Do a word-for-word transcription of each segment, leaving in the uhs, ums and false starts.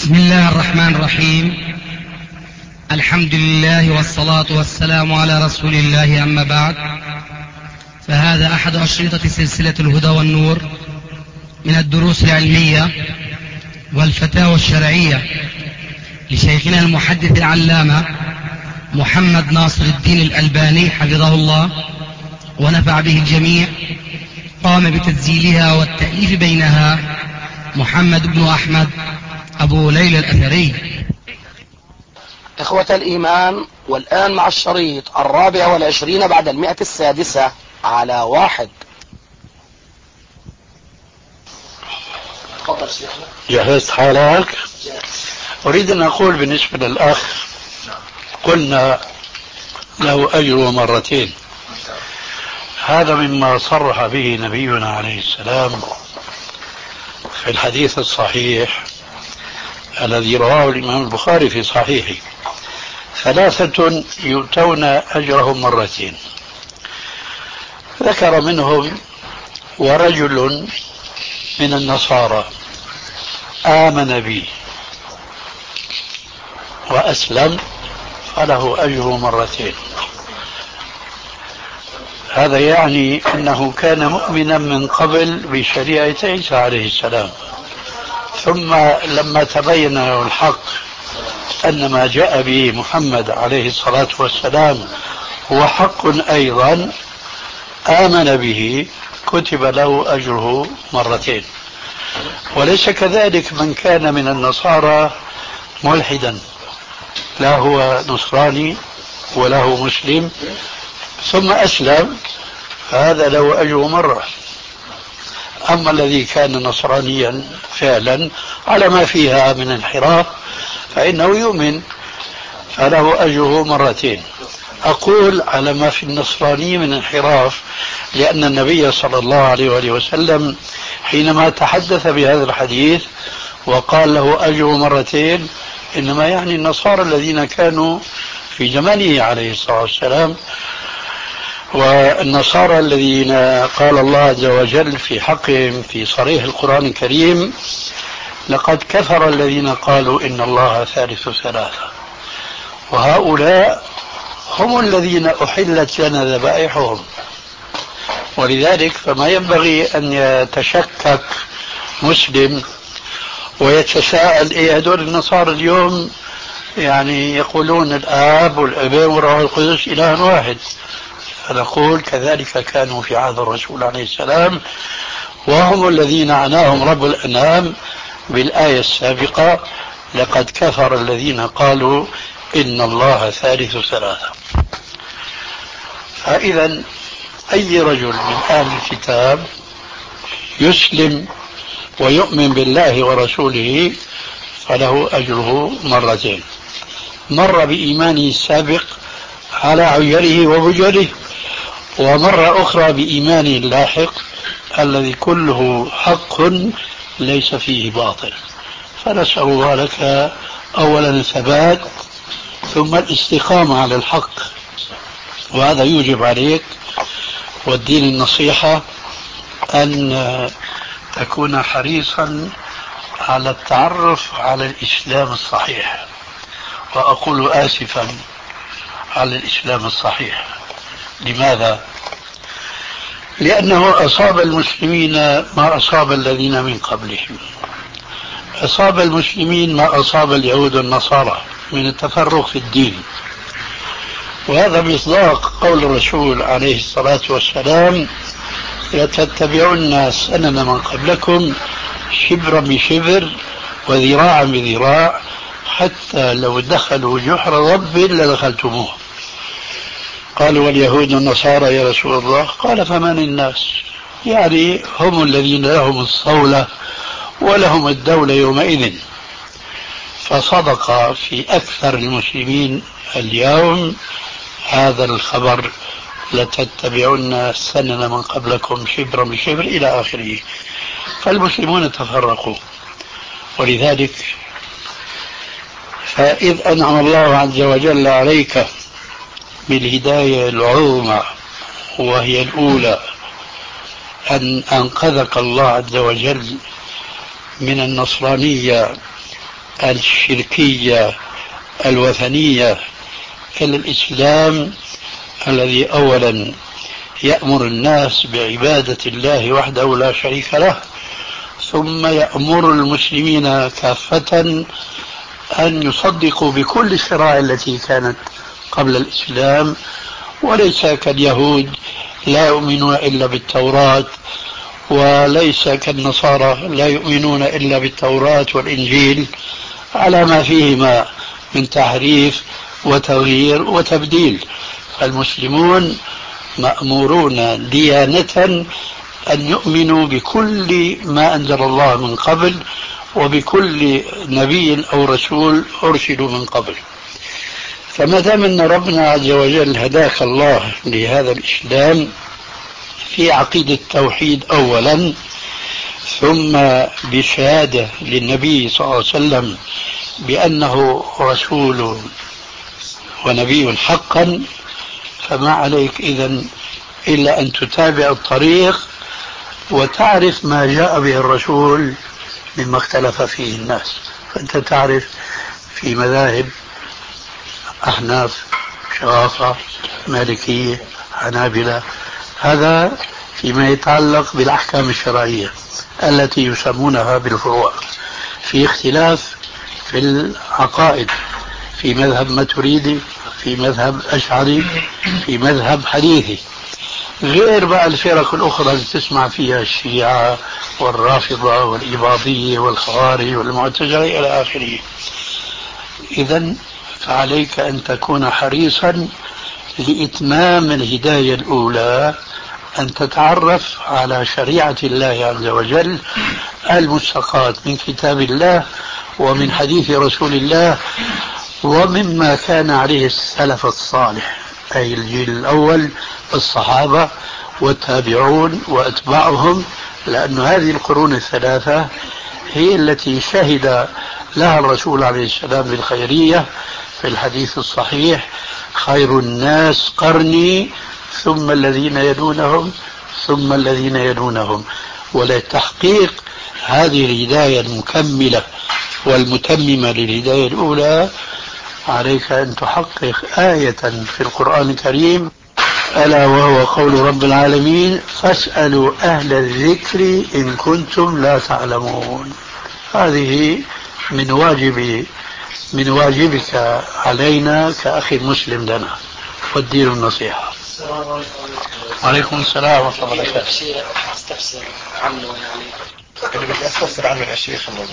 بسم الله الرحمن الرحيم. الحمد لله والصلاة والسلام على رسول الله، أما بعد، فهذا أحد أشرطة سلسلة الهدى والنور من الدروس العلمية والفتاوى الشرعية لشيخنا المحدث العلامة محمد ناصر الدين الألباني حفظه الله ونفع به الجميع. قام بتسجيلها والتأليف بينها محمد بن أحمد أبو ليلى الأثري. إخوة الإيمان، والآن مع الشريط الرابع والعشرين بعد المئة السادسة على واحد. تفضل شيخنا. جهزت حالك؟ أريد أن أقول بالنسبة للأخ، قلنا له أجر مرتين. هذا مما صرح به نبينا عليه السلام في الحديث الصحيح الذي رواه الإمام البخاري في صحيحه: ثلاثة يؤتون أجرهم مرتين. ذكر منهم ورجل من النصارى آمن بي وأسلم فله أجر مرتين. هذا يعني أنه كان مؤمنا من قبل بشريعة عيسى عليه السلام، ثم لما تبين له الحق أن ما جاء به محمد عليه الصلاة والسلام هو حق أيضا، آمن به، كتب له أجره مرتين. وليس كذلك من كان من النصارى ملحدا، لا هو نصراني ولا هو مسلم ثم أسلم، فهذا له أجر مرة. أما الذي كان نصرانيا فعلا على ما فيها من انحراف فإنه يؤمن فله أجره مرتين. أقول على ما في النصراني من انحراف لأن النبي صلى الله عليه وآله وسلم حينما تحدث بهذا الحديث وقال له أجر مرتين إنما يعني النصارى الذين كانوا في زمانه عليه الصلاة والسلام، والنصارى الذين قال الله عز وجل في حقهم في صريح القرآن الكريم: لقد كفر الذين قالوا إن الله ثالث ثلاثة. وهؤلاء هم الذين أحلت لنا ذبائحهم. ولذلك فما ينبغي أن يتشكك مسلم ويتساءل: إيه هدول النصارى اليوم يعني يقولون الآب والابن والروح القدس إله واحد. فنقول كذلك كانوا في عهد الرسول عليه السلام، وهم الذين عناهم رب الأنام بالآية السابقة: لقد كفر الذين قالوا إن الله ثالث ثلاثة. فإذا أي رجل من أهل الكتاب يسلم ويؤمن بالله ورسوله فله أجره مرتين: مرة بإيمانه السابق على عيره وبجره، ومرة أخرى بإيمانه اللاحق الذي كله حق ليس فيه باطل. فنسأل الله لك أولا الثبات ثم الاستقامة على الحق، وهذا يوجب عليك والدين النصيحة أن تكون حريصا على التعرف على الإسلام الصحيح. وأقول آسفا على الإسلام الصحيح. لماذا؟ لأنه أصاب المسلمين ما أصاب الذين من قبلهم. أصاب المسلمين ما أصاب اليهود والنصارى من التفرق في الدين، وهذا مصداق قول الرسول عليه الصلاة والسلام: لتتبعن سنن من قبلكم شبرا بشبر وذراعا بذراع حتى لو دخلوا جحر رب لدخلتموه. قالوا: واليهود والنصارى يا رسول الله؟ قال: فمن الناس؟ يعني هم الذين لهم الصولة ولهم الدولة يومئذ. فصدق في أكثر المسلمين اليوم هذا الخبر: لتتبعن سنن من قبلكم شبرا بشبر إلى آخره. فالمسلمون تفرقوا. ولذلك فإذ أنعم الله عز وجل عليك بالهداية العظمى وهي الأولى أن أنقذك الله عز وجل من النصرانية الشركية الوثنية إلى الإسلام الذي أولا يأمر الناس بعبادة الله وحده لا شريك له، ثم يأمر المسلمين كافة أن يصدقوا بكل الشرائع التي كانت قبل الإسلام، وليس كاليهود لا يؤمنون إلا بالتوراة، وليس كالنصارى لا يؤمنون إلا بالتوراة والإنجيل على ما فيهما من تحريف وتغيير وتبديل. المسلمون مأمورون ديانة أن يؤمنوا بكل ما أنزل الله من قبل وبكل نبي أو رسول أرسلوا من قبل. فما دام أن ربنا عز وجل هداك الله لهذا الإسلام في عقيدة التوحيد أولا، ثم بشهادة للنبي صلى الله عليه وسلم بأنه رسول ونبي حقا، فما عليك إذن إلا أن تتابع الطريق وتعرف ما جاء به الرسول مما اختلف فيه الناس. فأنت تعرف في مذاهب أحناف، شرافة، مالكية، حنابلة، هذا فيما يتعلق بالأحكام الشرعية التي يسمونها بالفروع. في اختلاف في العقائد، في مذهب ماتريدي، في مذهب أشعري، في مذهب حديثي، غير بقى الفرق الأخرى اللي تسمع فيها الشيعة والرافضة والإباضية والخوارج والمعتزلة إلى آخره. إذن فعليك أن تكون حريصا لإتمام الهداية الأولى، أن تتعرف على شريعة الله عز وجل المستقاة من كتاب الله ومن حديث رسول الله ومما كان عليه السلف الصالح، أي الجيل الأول الصحابة والتابعون وأتباعهم، لأن هذه القرون الثلاثة هي التي شهد لها الرسول عليه السلام بالخيرية في الحديث الصحيح: خير الناس قرني ثم الذين يلونهم ثم الذين يلونهم. ولتحقيق هذه الهداية المكملة والمتممة للهداية الأولى عليك أن تحقق آية في القرآن الكريم، ألا وهو قول رب العالمين: فاسألوا أهل الذكر إن كنتم لا تعلمون. هذه من واجب من واجبك علينا كأخي مسلم لنا، والدين النصيحة. وعليكم السلام ورحمة الله وبركاته. شيء استفسر عنه يعني اللي بدي استفسر عنه يا شيخ انه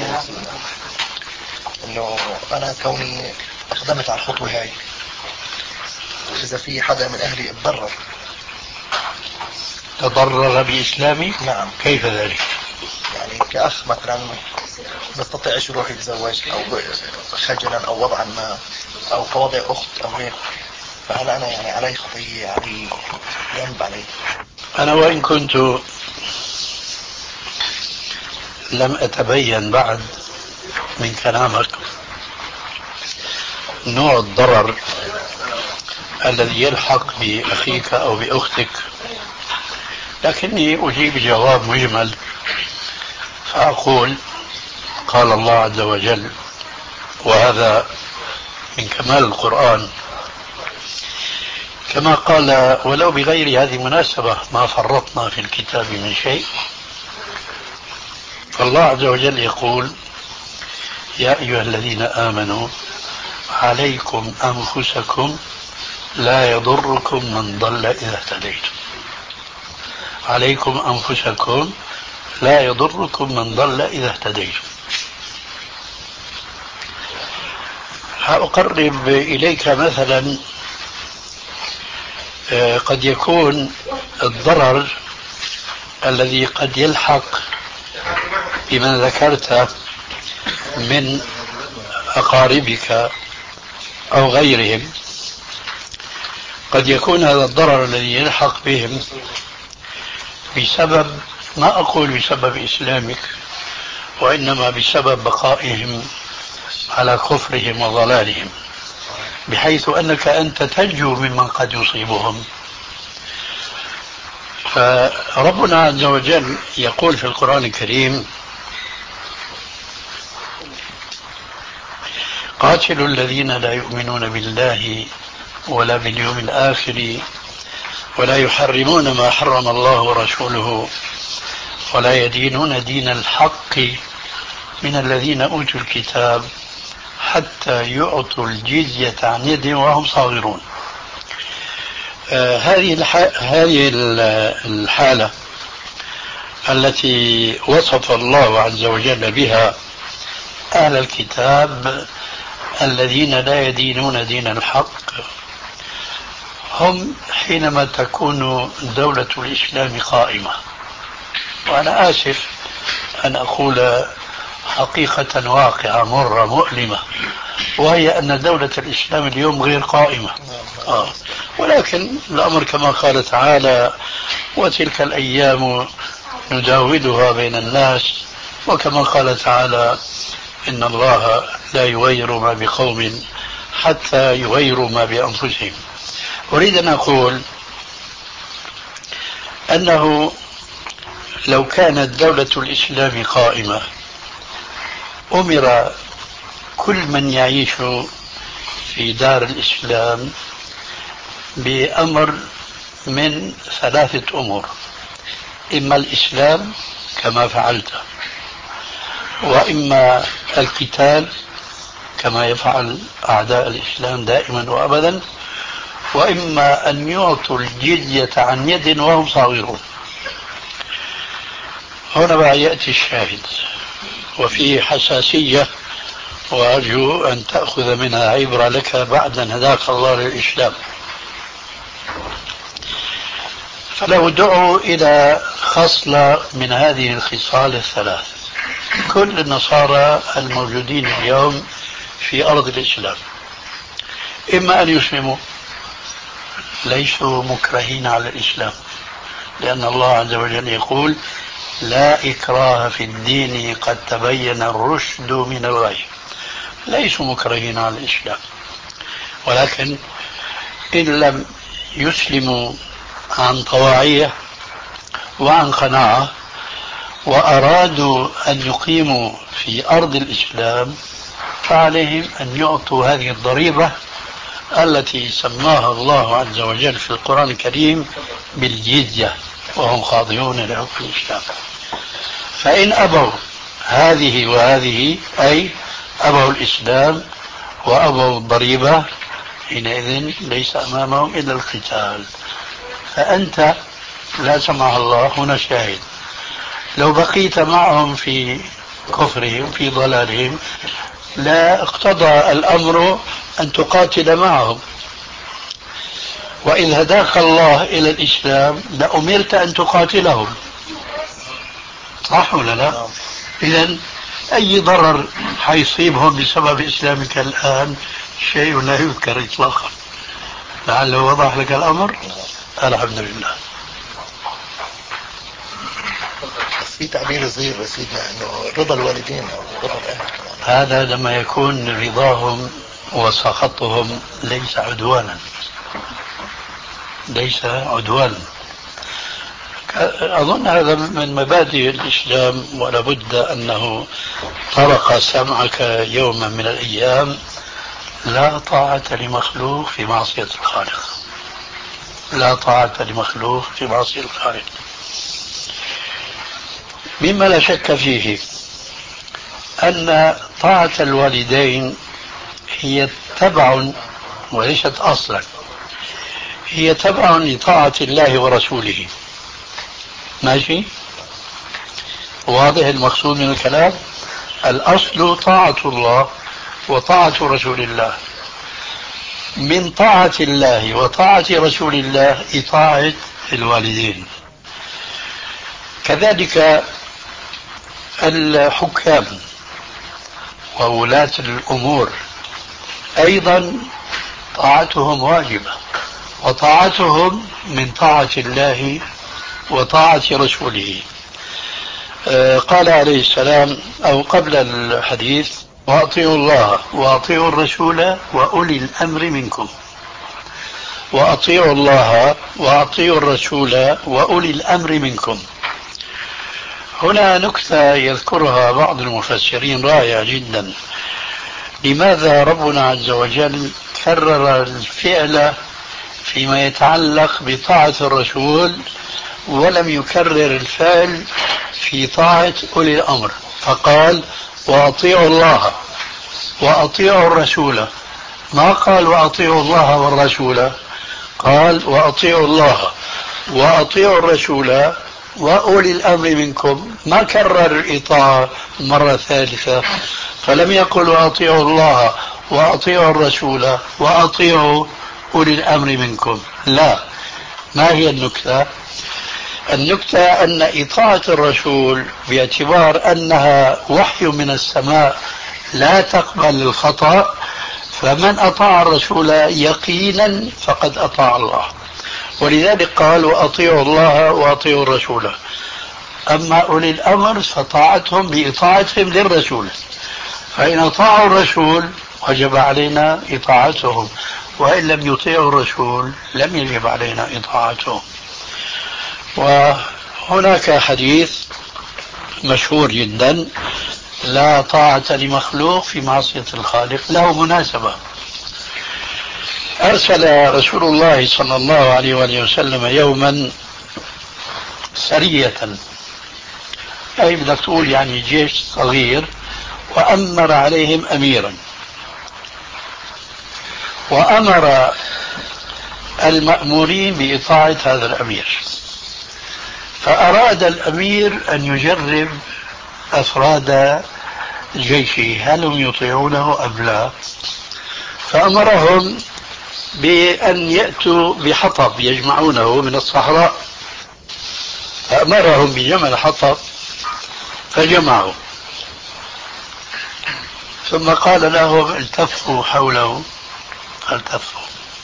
انه انا كوني اقدمت على الخطوة هاي، اذا في حدا من اهلي اتضرر. تضرر بإسلامي؟ نعم. كيف ذلك؟ يعني كأخ مثلا بستطيعش يروح يتزوج او خجلا او وضعا ما او كوضع اخت او غير، فهل انا يعني علي خطية، علي ذنب علي؟ أنا وإن كنت لم أتبين بعد من كلامك نوع الضرر الذي يلحق بأخيك أو بأختك، لكني أجيب جواب مجمل فأقول: قال الله عز وجل، وهذا من كمال القرآن، كما قال: ولو بغير هذه المناسبة ما فرطنا في الكتاب من شيء. فالله عز وجل يقول: يا أيها الذين آمنوا عليكم أنفسكم لا يضركم من ضل إذا اهتديتم. عليكم أنفسكم لا يضركم من ضل إذا اهتديتم. هأقرب إليك مثلا قد يكون الضرر الذي قد يلحق بمن ذكرت من أقاربك أو غيرهم، قد يكون هذا الضرر الذي يلحق بهم بسبب، ما أقول بسبب إسلامك، وإنما بسبب بقائهم على كفرهم وضلالهم، بحيث أنك أنت تنجو ممن قد يصيبهم. فربنا عز وجل يقول في القرآن الكريم: قاتلوا الذين لا يؤمنون بالله ولا باليوم الآخر ولا يحرمون ما حرم الله ورسوله ولا يدينون دين الحق من الذين أوتوا الكتاب حتى يعطوا الجزية عن يد وهم صاغرون. آه هذه هذه الحالة التي وصف الله عز وجل بها أهل الكتاب الذين لا يدينون دين الحق هم حينما تكون دولة الإسلام قائمة. وأنا آسف أن أقول حقيقة واقعة مرة مؤلمة، وهي أن دولة الإسلام اليوم غير قائمة. آه. ولكن الأمر كما قال تعالى: وتلك الأيام نداولها بين الناس، وكما قال تعالى: إن الله لا يغير ما بقوم حتى يغيروا ما بأنفسهم. أريد أن أقول أنه لو كانت دولة الإسلام قائمة أمر كل من يعيش في دار الإسلام بأمر من ثلاثة أمور: إما الإسلام كما فعلت، وإما القتال كما يفعل أعداء الإسلام دائما وأبدا، وإما أن يعطوا الجزية عن يد وهم صاغرون. هنا بقى يأتي الشاهد وفيه حساسية، وأرجو أن تأخذ منها عبرة لك بعد أن هداك الله للإسلام. فلو دعوا إلى خصلة من هذه الخصال الثلاث، كل النصارى الموجودين اليوم في أرض الإسلام إما أن يسلموا، ليسوا مكرهين على الإسلام، لأن الله عز وجل يقول: لا إكراه في الدين قد تبين الرشد من الغي. ليسوا مكرهين على الإسلام، ولكن إن لم يسلموا عن طواعية وعن قناعة وأرادوا أن يقيموا في أرض الإسلام، فعليهم أن يعطوا هذه الضريبة التي سماها الله عز وجل في القرآن الكريم بالجزية، وهم خاضعون لحكم الإسلام. فإن أبوا هذه وهذه، أي أبوا الإسلام وأبوا الضريبة، حينئذ ليس أمامهم إلا القتال. فأنت لا سمح الله، هنا شاهد، لو بقيت معهم في كفرهم في ضلالهم لا اقتضى الأمر أن تقاتل معهم، وإذ هداك الله إلى الإسلام لأمرت أن تقاتلهم، صح ولا لا؟ إذن أي ضرر حيصيبهم بسبب إسلامك الآن شيء لا يذكر إطلاقا. لعله وضح لك الأمر. الحمد لله. في تعبير صغير يا سيدنا انه رضا الوالدين او رضا الاهل، هذا لما يكون رضاهم وسخطهم ليس عدوانا، ليس عدوانا. أظن هذا من مبادئ الإسلام، ولا بد أنه طرق سمعك يوما من الأيام: لا طاعة لمخلوق في معصية الخالق. لا طاعة لمخلوق في معصية الخالق. مما لا شك فيه أن طاعة الوالدين هي تبع وليست أصلا، هي تبع لطاعة الله ورسوله. ماشي؟ واضح المقصود من الكلام؟ الأصل طاعة الله وطاعة رسول الله. من طاعة الله وطاعة رسول الله إطاعة الوالدين. كذلك الحكام وولاة الأمور أيضا طاعتهم واجبة، وطاعتهم من طاعة الله وطاعة رسوله. آه قال عليه السلام أو قبل الحديث: وأطيعوا الله وأطيعوا الرسول وأولي الأمر منكم. وأطيعوا الله وأطيعوا الرسول وأولي الأمر منكم. هنا نكتة يذكرها بعض المفسرين رائعة جدا، لماذا ربنا عز وجل كرر الفعل فيما يتعلق بطاعة الرسول ولم يكرر الفعل في طاعة أولي الأمر، فقال وأطيعوا الله وأطيعوا الرسول، ما قال وأطيعوا الله والرسول، قال وأطيعوا الله وأطيعوا الرسول وأولي الأمر منكم، ما كرر الإطاعة مرة ثالثة، فلم يقل وأطيعوا الله وأطيعوا الرسول وأطيعوا أولي الأمر منكم. لا، ما هي النكتة؟ النكتة أن إطاعة الرسول باعتبار أنها وحي من السماء لا تقبل الخطأ، فمن أطاع الرسول يقينا فقد أطاع الله، ولذلك قال وأطيعوا الله وأطيعوا الرسول. أما أولي الأمر فطاعتهم بإطاعتهم للرسول، فإن أطاعوا الرسول وجب علينا إطاعتهم، وإن لم يطيعوا الرسول لم يجب علينا إطاعتهم. وهناك حديث مشهور جدا لا طاعة لمخلوق في معصية الخالق، له مناسبة. أرسل رسول الله صلى الله عليه وآله وسلم يوما سرية، أي بدك تقول يعني جيش صغير، وأمر عليهم أميرا، وأمر المأمورين بإطاعة هذا الأمير، فأراد الأمير أن يجرب أفراد جيشه هل هم يطيعونه أم لا، فأمرهم بأن يأتوا بحطب يجمعونه من الصحراء، فأمرهم بجمع حطب فجمعوا، ثم قال لهم التفوا حوله، التفوا،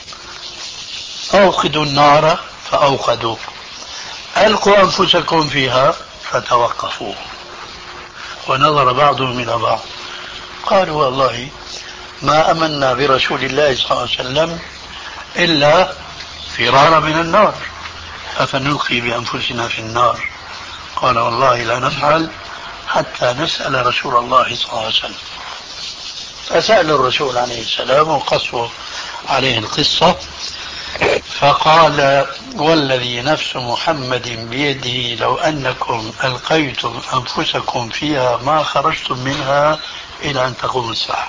أوقدوا النار فأوقدوا، ألقوا أنفسكم فيها فتوقفوا، ونظر بعضهم إلى بعض قالوا والله ما أمنا برسول الله صلى الله عليه وسلم إلا فرارا من النار، أفنلقي بأنفسنا في النار؟ قال والله لا نفعل حتى نسأل رسول الله صلى الله عليه وسلم. فسأل الرسول عليه السلام وقصوا عليه القصة، فقال والذي نفس محمد بيده لو أنكم ألقيتم أنفسكم فيها ما خرجتم منها إلى أن تقوم الساعة.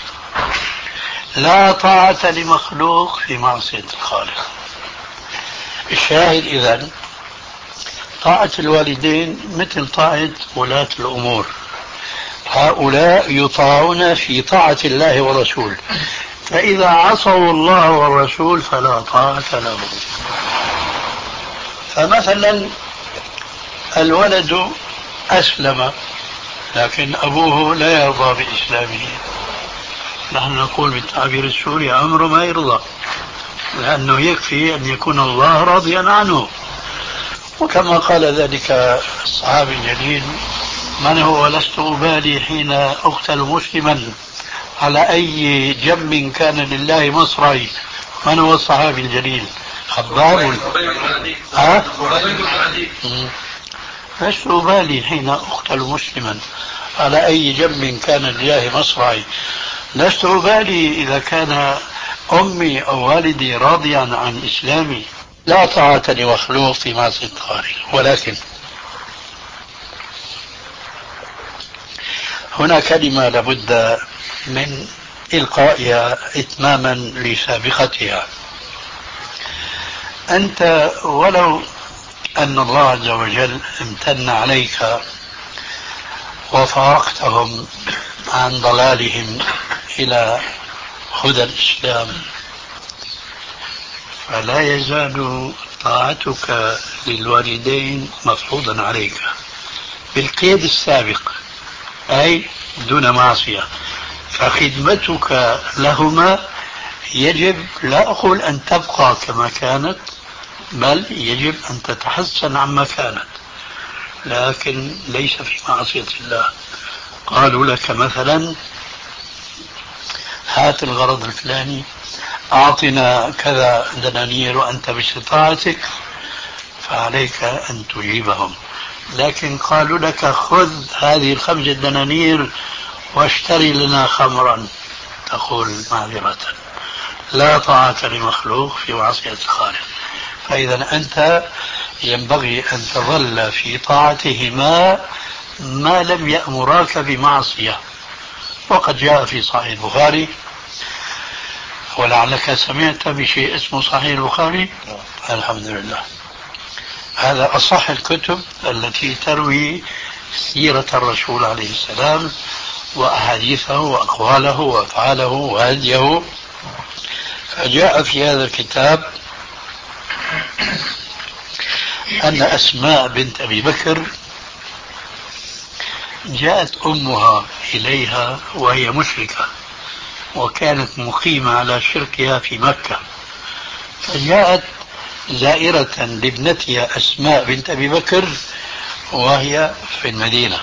لا طاعة لمخلوق في معصية الخالق. الشاهد إذن طاعة الوالدين مثل طاعة ولاة الأمور، هؤلاء يطاعون في طاعة الله ورسوله، فإذا عصوا الله والرسول فلا طاعة لهم. فمثلا الولد أسلم لكن أبوه لا يرضى بإسلامه، نحن نقول بالتعبير السوري عمره ما يرضى، لأنه يكفي أن يكون الله راضيا عنه. وكما قال ذلك الصحابي الجليل من هو لست أبالي حين أقتل مسلما على أي جنب كان لله مصرعي. من هو الصحابي الجليل؟ خباب. ها؟ لست أبالي حين أقتل مسلما على أي جنب كان لله مصرعي، لست أبالي إذا كان أمي أو والدي راضيا عن إسلامي. لا طاعة لمخلوق في معصية الخالق. ولكن هنا كلمة لابد من إلقائها إتماما لسابقتها. أنت ولو أن الله عز وجل امتن عليك وفارقتهم عن ضلالهم إلى هدى الإسلام، فلا يزال طاعتك للوالدين مفروضا عليك بالقيد السابق، أي دون معصية. فخدمتك لهما يجب لا أقول أن تبقى كما كانت، بل يجب أن تتحسن عما كانت، لكن ليس في معصية الله. قالوا لك مثلا هات الغرض الفلاني، أعطنا كذا دنانير وأنت باستطاعتك، فعليك أن تجيبهم. لكن قالوا لك خذ هذه الخمسة دنانير واشتري لنا خمرا، تقول معذرة لا طاعة لمخلوق في معصية الخالق. فإذا أنت ينبغي أن تظل في طاعتهما ما لم يأمراك بمعصية. وقد جاء في صحيح البخاري، ولعلك سمعت بشيء اسمه صحيح البخاري. الحمد لله، هذا أصح الكتب التي تروي سيرة الرسول عليه السلام وأحاديثه وأقواله وأفعاله وهديه. فجاء في هذا الكتاب أن أسماء بنت أبي بكر جاءت أمها إليها وهي مشركة، وكانت مقيمة على شركها في مكة، فجاءت زائرة لابنتها أسماء بنت أبي بكر وهي في المدينة،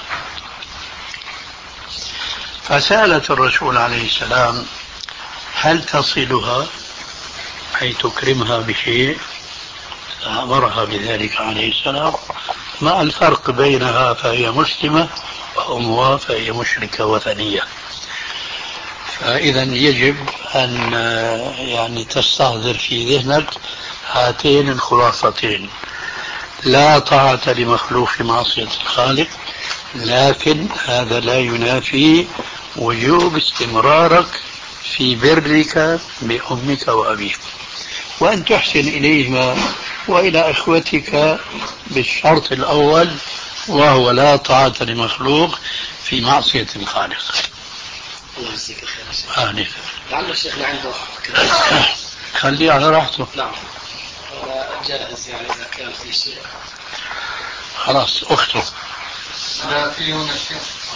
فسألت الرسول عليه السلام هل تصلها أي تكرمها بشيء؟ فأمرها بذلك عليه السلام. ما الفرق بينها فهي مسلمة وأمها فهي مشركة وثنية؟ فإذا يجب أن يعني تستحضر في ذهنك هاتين الخلاصتين: لا طاعة لمخلوق في معصية الخالق، لكن هذا لا ينافي وجوب استمرارك في برك بأمك وأبيك، وأن تحسن إليهما وإلى أخوتك بالشرط الأول، وهو لا طاعة لمخلوق في معصية الخالق. الله يجزيك الخير يا شيخ. لعل الشيخ عنده خليه على راحته. نعم، جائز يعني إذا كان في شيء. خلاص أخته. لا في هنا شيء.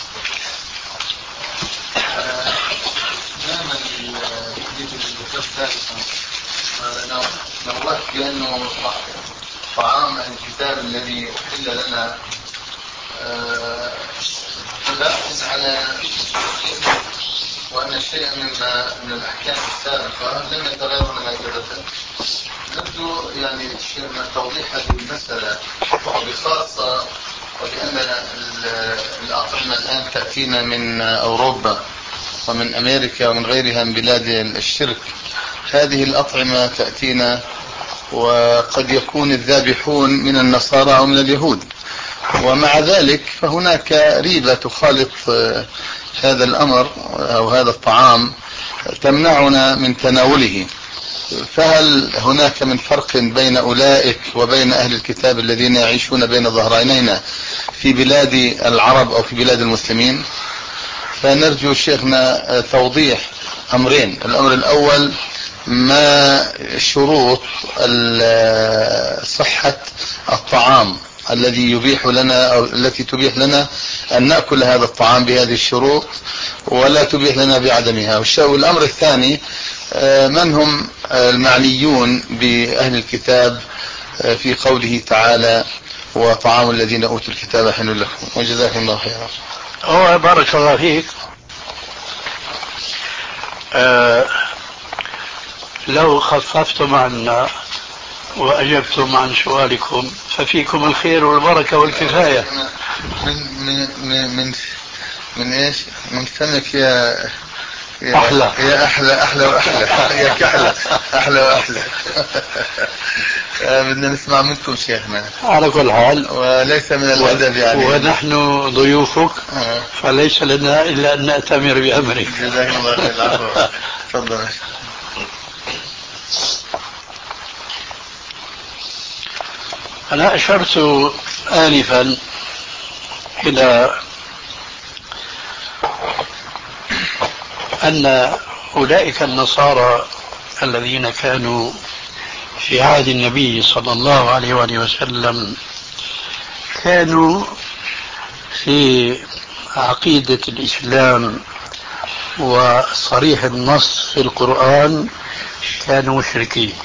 دائما يجب الذكر ثالثا نوهت بأنه طعام الكتاب الذي أحل لنا تلاحظ على وأن شيئا مما من الأحكام السابقة لم يتغير هكذا. نبدو يعني توضيح هذه المسألة بخاصة وبأن الأطعمة الآن تأتينا من أوروبا ومن أمريكا ومن غيرها من بلاد الشرك. هذه الأطعمة تأتينا وقد يكون الذابحون من النصارى أو من اليهود، ومع ذلك فهناك ريبة تخالط هذا الأمر أو هذا الطعام تمنعنا من تناوله. فهل هناك من فرق بين أولئك وبين أهل الكتاب الذين يعيشون بين ظهرانينا في بلاد العرب أو في بلاد المسلمين؟ فنرجو شيخنا توضيح أمرين. الأمر الأول، ما شروط صحة الطعام الذي يبيح لنا أو التي تبيح لنا أن نأكل هذا الطعام بهذه الشروط ولا تبيح لنا بعدمها؟ والأمر الثاني، من هم المعنيون بأهل الكتاب في قوله تعالى وطعام الذين أوتوا الكتاب حل لكم؟ وجزاكم الله خيرا. أوه بارك الله فيك. أه لو خففتم عنا وأجبتم عن سؤالكم ففيكم الخير والبركة والكفاية. من من من من, من ايش؟ من فمك يا يا أحلى يا أحلى أحلى وأحلى يا كحلة أحلى وأحلى. بدنا نسمع منكم شيخنا على كل حال، وليس من الأدب يعني، ونحن ضيوفك فليس لنا إلا أن نأتمر بأمرك. جزاكم الله خير. العفو. تفضل. أنا أشرت آنفا إلى أن أولئك النصارى الذين كانوا في عهد النبي صلى الله عليه وآله وسلم كانوا في عقيدة الإسلام وصريح النص في القرآن كانوا مشركين،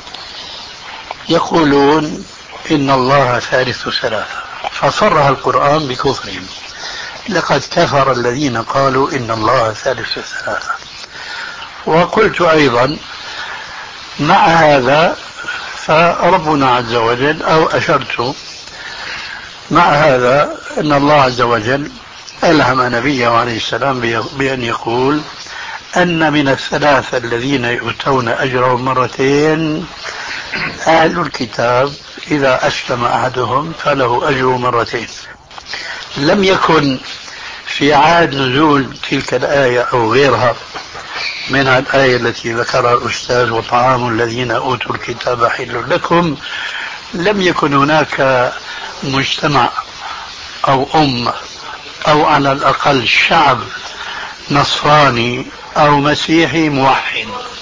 يقولون إن الله ثالث ثلاثة، فصرح القرآن بكفرهم: لقد كفر الذين قالوا إن الله ثالث ثلاثة. وقلت أيضا مع هذا فربنا عز وجل، أو أشرت مع هذا أن الله عز وجل ألهم نبيه عليه السلام بأن يقول أن من الثلاثة الذين يؤتون أجرهم مرتين أهل الكتاب إذا أسلم أحدهم فله أجر مرتين. لم يكن في عهد نزول تلك الآية أو غيرها من الآية التي ذكرها الأستاذ وطعام الذين أوتوا الكتاب حل لكم، لم يكن هناك مجتمع أو أمة أو على الأقل شعب نصراني أو مسيحي موحد،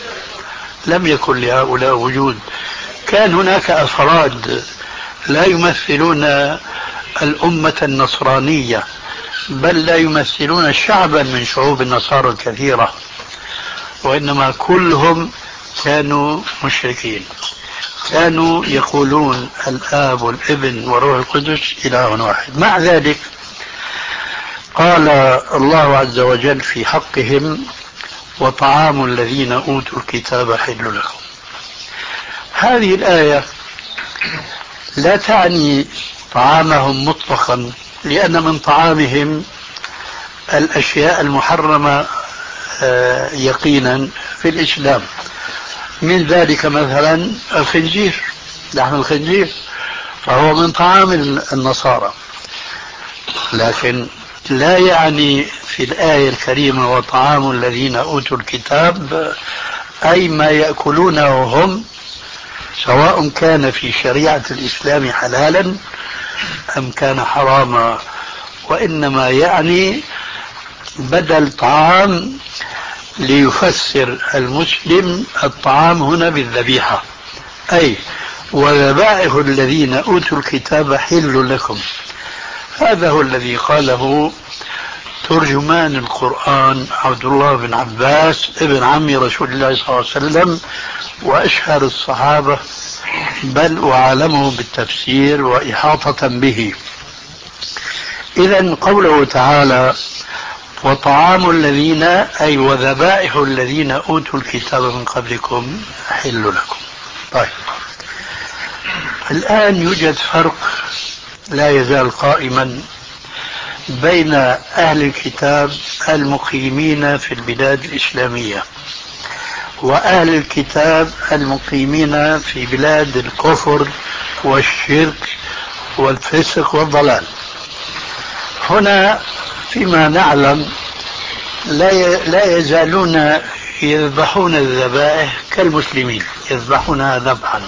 لم يكن لهؤلاء وجود. كان هناك أفراد لا يمثلون الأمة النصرانية، بل لا يمثلون شعبا من شعوب النصارى الكثيرة، وإنما كلهم كانوا مشركين، كانوا يقولون الآب والابن والروح القدس إله واحد. مع ذلك قال الله عز وجل في حقهم وطعام الذين أوتوا الكتاب حل لكم. هذه الآية لا تعني طعامهم مطلقا، لأن من طعامهم الأشياء المحرمة يقينا في الإسلام، من ذلك مثلا الخنزير، لحم الخنزير فهو من طعام النصارى، لكن لا يعني في الآية الكريمة وطعام الذين أوتوا الكتاب أي ما يأكلونه هم، سواء كان في شريعة الإسلام حلالا أم كان حراما، وإنما يعني بدل طعام ليفسر المسلم الطعام هنا بالذبيحة، أي وذبائح الذين أوتوا الكتاب حل لكم. هذا هو الذي قاله ترجمان القرآن عبد الله بن عباس ابن عم رسول الله صلى الله عليه وسلم وأشهر الصحابة بل وعالمه بالتفسير وإحاطة به. إذن قوله تعالى وطعام الذين أي وذبائح الذين أوتوا الكتاب من قبلكم حل لكم. طيب، الآن يوجد فرق لا يزال قائما بين أهل الكتاب المقيمين في البلاد الإسلامية وأهل الكتاب المقيمين في بلاد الكفر والشرك والفسق والضلال. هنا فيما نعلم لا يزالون يذبحون الذبائح كالمسلمين، يذبحونها ذبحا.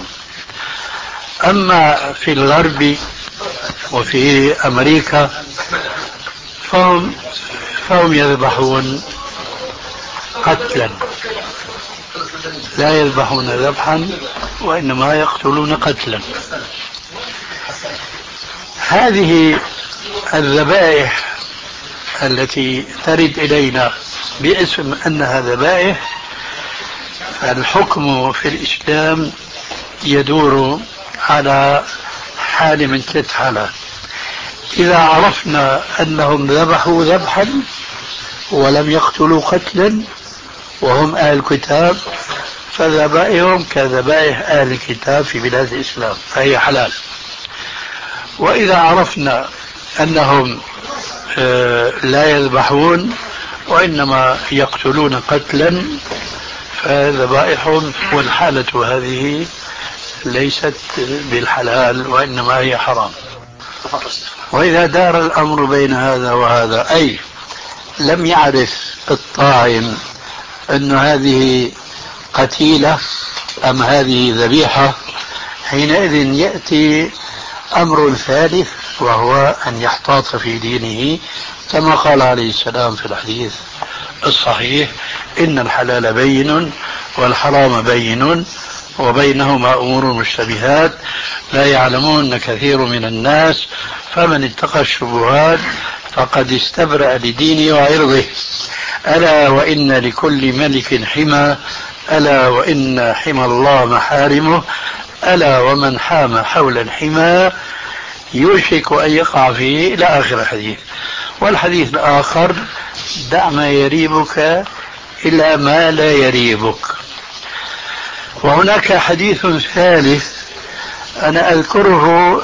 أما في الغرب وفي أمريكا فهم, فهم يذبحون قتلا، لا يذبحون ذبحا وإنما يقتلون قتلا. هذه الذبائح التي ترد إلينا باسم أنها ذبائح، الحكم في الإسلام يدور على حال من ثلاث حالات. إذا عرفنا أنهم ذبحوا ذبحا ولم يقتلوا قتلا وهم أهل الكتاب فذبائحهم كذبائح أهل الكتاب في بلاد الإسلام فهي حلال. وإذا عرفنا أنهم لا يذبحون وإنما يقتلون قتلا فذبائحهم والحالة هذه ليست بالحلال وإنما هي حرام. وإذا دار الأمر بين هذا وهذا، أي لم يعرف الطاعم أن هذه قتيلة أم هذه ذبيحة، حينئذ يأتي أمر ثالث وهو أن يحتاط في دينه كما قال عليه السلام في الحديث الصحيح إن الحلال بين والحرام بين وبينهما أمور مشتبهات لا يعلمون كثير من الناس فمن اتقى الشبهات فقد استبرأ لدينه وعرضه. ألا وإن لكل ملك حمى ألا وإن حمى الله محارمه ألا ومن حام حول الحمى يوشك أن يقع فيه إلى آخر الحديث. والحديث الآخر دع ما يريبك إلى ما لا يريبك. وهناك حديث ثالث أنا أذكره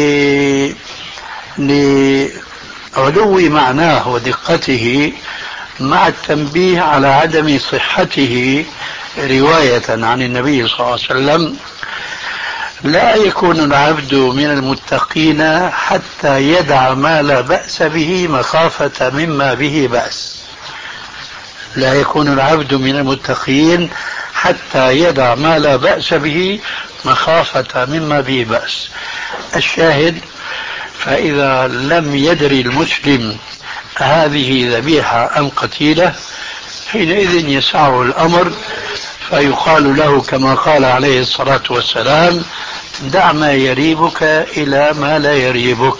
لعلو معناه ودقته مع التنبيه على عدم صحته رواية عن النبي صلى الله عليه وسلم: لا يكون العبد من المتقين حتى يدع ما لا بأس به مخافة مما به بأس. لا يكون العبد من المتقين حتى يدع ما لا بأس به مخافة مما به بأس. الشاهد: فإذا لم يدري المسلم هذه ذبيحة أم قتيلة حينئذ يسعه الأمر فيقال له كما قال عليه الصلاة والسلام: دع ما يريبك إلى ما لا يريبك.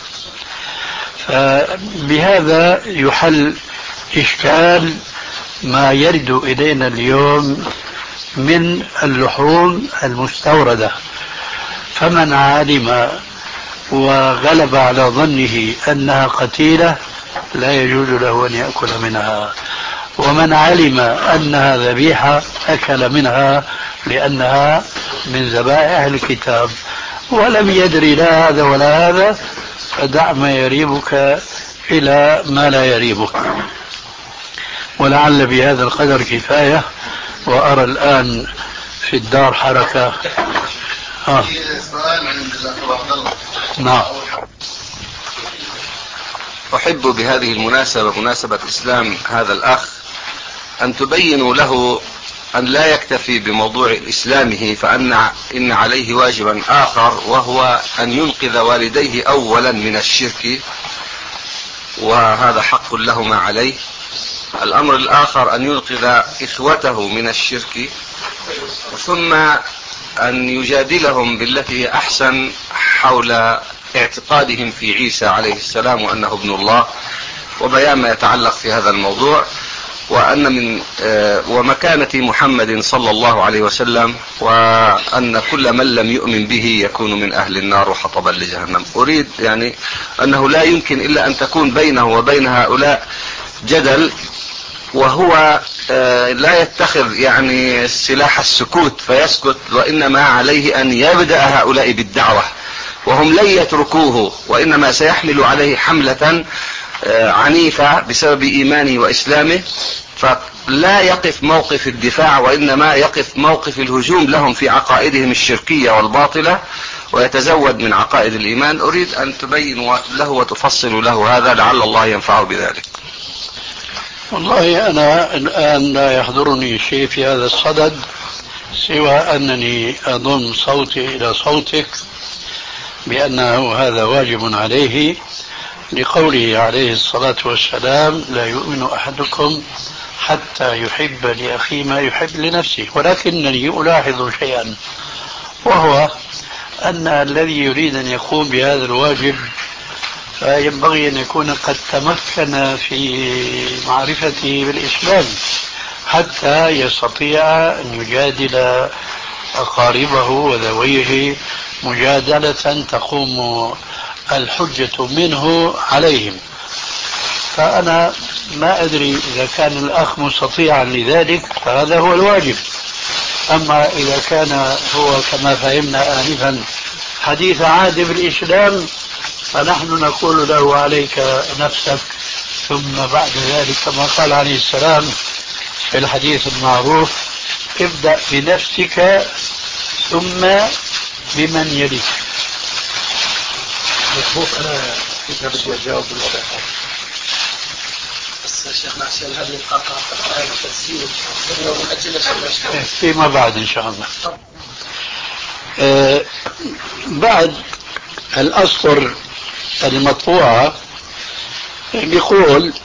فبهذا يحل إشكال ما يرد إلينا اليوم من اللحوم المستوردة. فمن علم وغلب على ظنه أنها قتيلة لا يجوز له أن يأكل منها، ومن علم أنها ذبيحة أكل منها لأنها من ذبائح الكتاب. ولم يدري لا هذا ولا هذا فدع ما يريبك إلى ما لا يريبك. ولعل بهذا القدر كفاية، وأرى الآن في الدار حركة. آه. نعم. أحب بهذه المناسبة، مناسبة إسلام هذا الأخ، أن تبينوا له أن لا يكتفي بموضوع إسلامه، فأن إن عليه واجبا آخر، وهو أن ينقذ والديه أولا من الشرك، وهذا حق لهما عليه. الأمر الآخر أن ينقذ إخوته من الشرك، ثم أن يجادلهم بالتي هي أحسن حول اعتقادهم في عيسى عليه السلام وأنه ابن الله، وبيان ما يتعلق في هذا الموضوع، وأن من ومكانة محمد صلى الله عليه وسلم، وأن كل من لم يؤمن به يكون من أهل النار وحطبا لجهنم. أريد يعني أنه لا يمكن إلا أن تكون بينه وبين هؤلاء جدل، وهو لا يتخذ يعني سلاح السكوت فيسكت، وإنما عليه أن يبدأ هؤلاء بالدعوة، وهم لن يتركوه، وإنما سيحمل عليه حملة عنيفة بسبب إيمانه وإسلامه. فلا يقف موقف الدفاع، وإنما يقف موقف الهجوم لهم في عقائدهم الشركية والباطلة، ويتزود من عقائد الإيمان. أريد أن تبين له وتفصل له هذا، لعل الله ينفعه بذلك. والله أنا الآن لا يحضرني شيء في هذا الصدد سوى أنني أضم صوتي إلى صوتك بأنه هذا واجب عليه، لقوله عليه الصلاة والسلام: لا يؤمن أحدكم حتى يحب لأخيه ما يحب لنفسه. ولكنني ألاحظ شيئا، وهو أن الذي يريد أن يقوم بهذا الواجب فينبغي أن يكون قد تمكن في معرفته بالإسلام حتى يستطيع أن يجادل أقاربه وذويه مجادلة تقوم الحجة منه عليهم. فأنا ما أدري إذا كان الأخ مستطيعا لذلك فهذا هو الواجب. أما إذا كان هو كما فهمنا آنفا حديث عهد بالإسلام فنحن نقول له: عليك نفسك، ثم بعد ذلك كما قال عليه السلام في الحديث المعروف: ابدأ بنفسك ثم بمن يليك. مضبوط. أنا كنت بدي أجاوب بالوضع هذا، بس شيخنا عشان هذه القطعة هذا التسجيل نأجلها فيما بعد إن شاء الله. آه بعد الأسطر المطبوعة بيقول: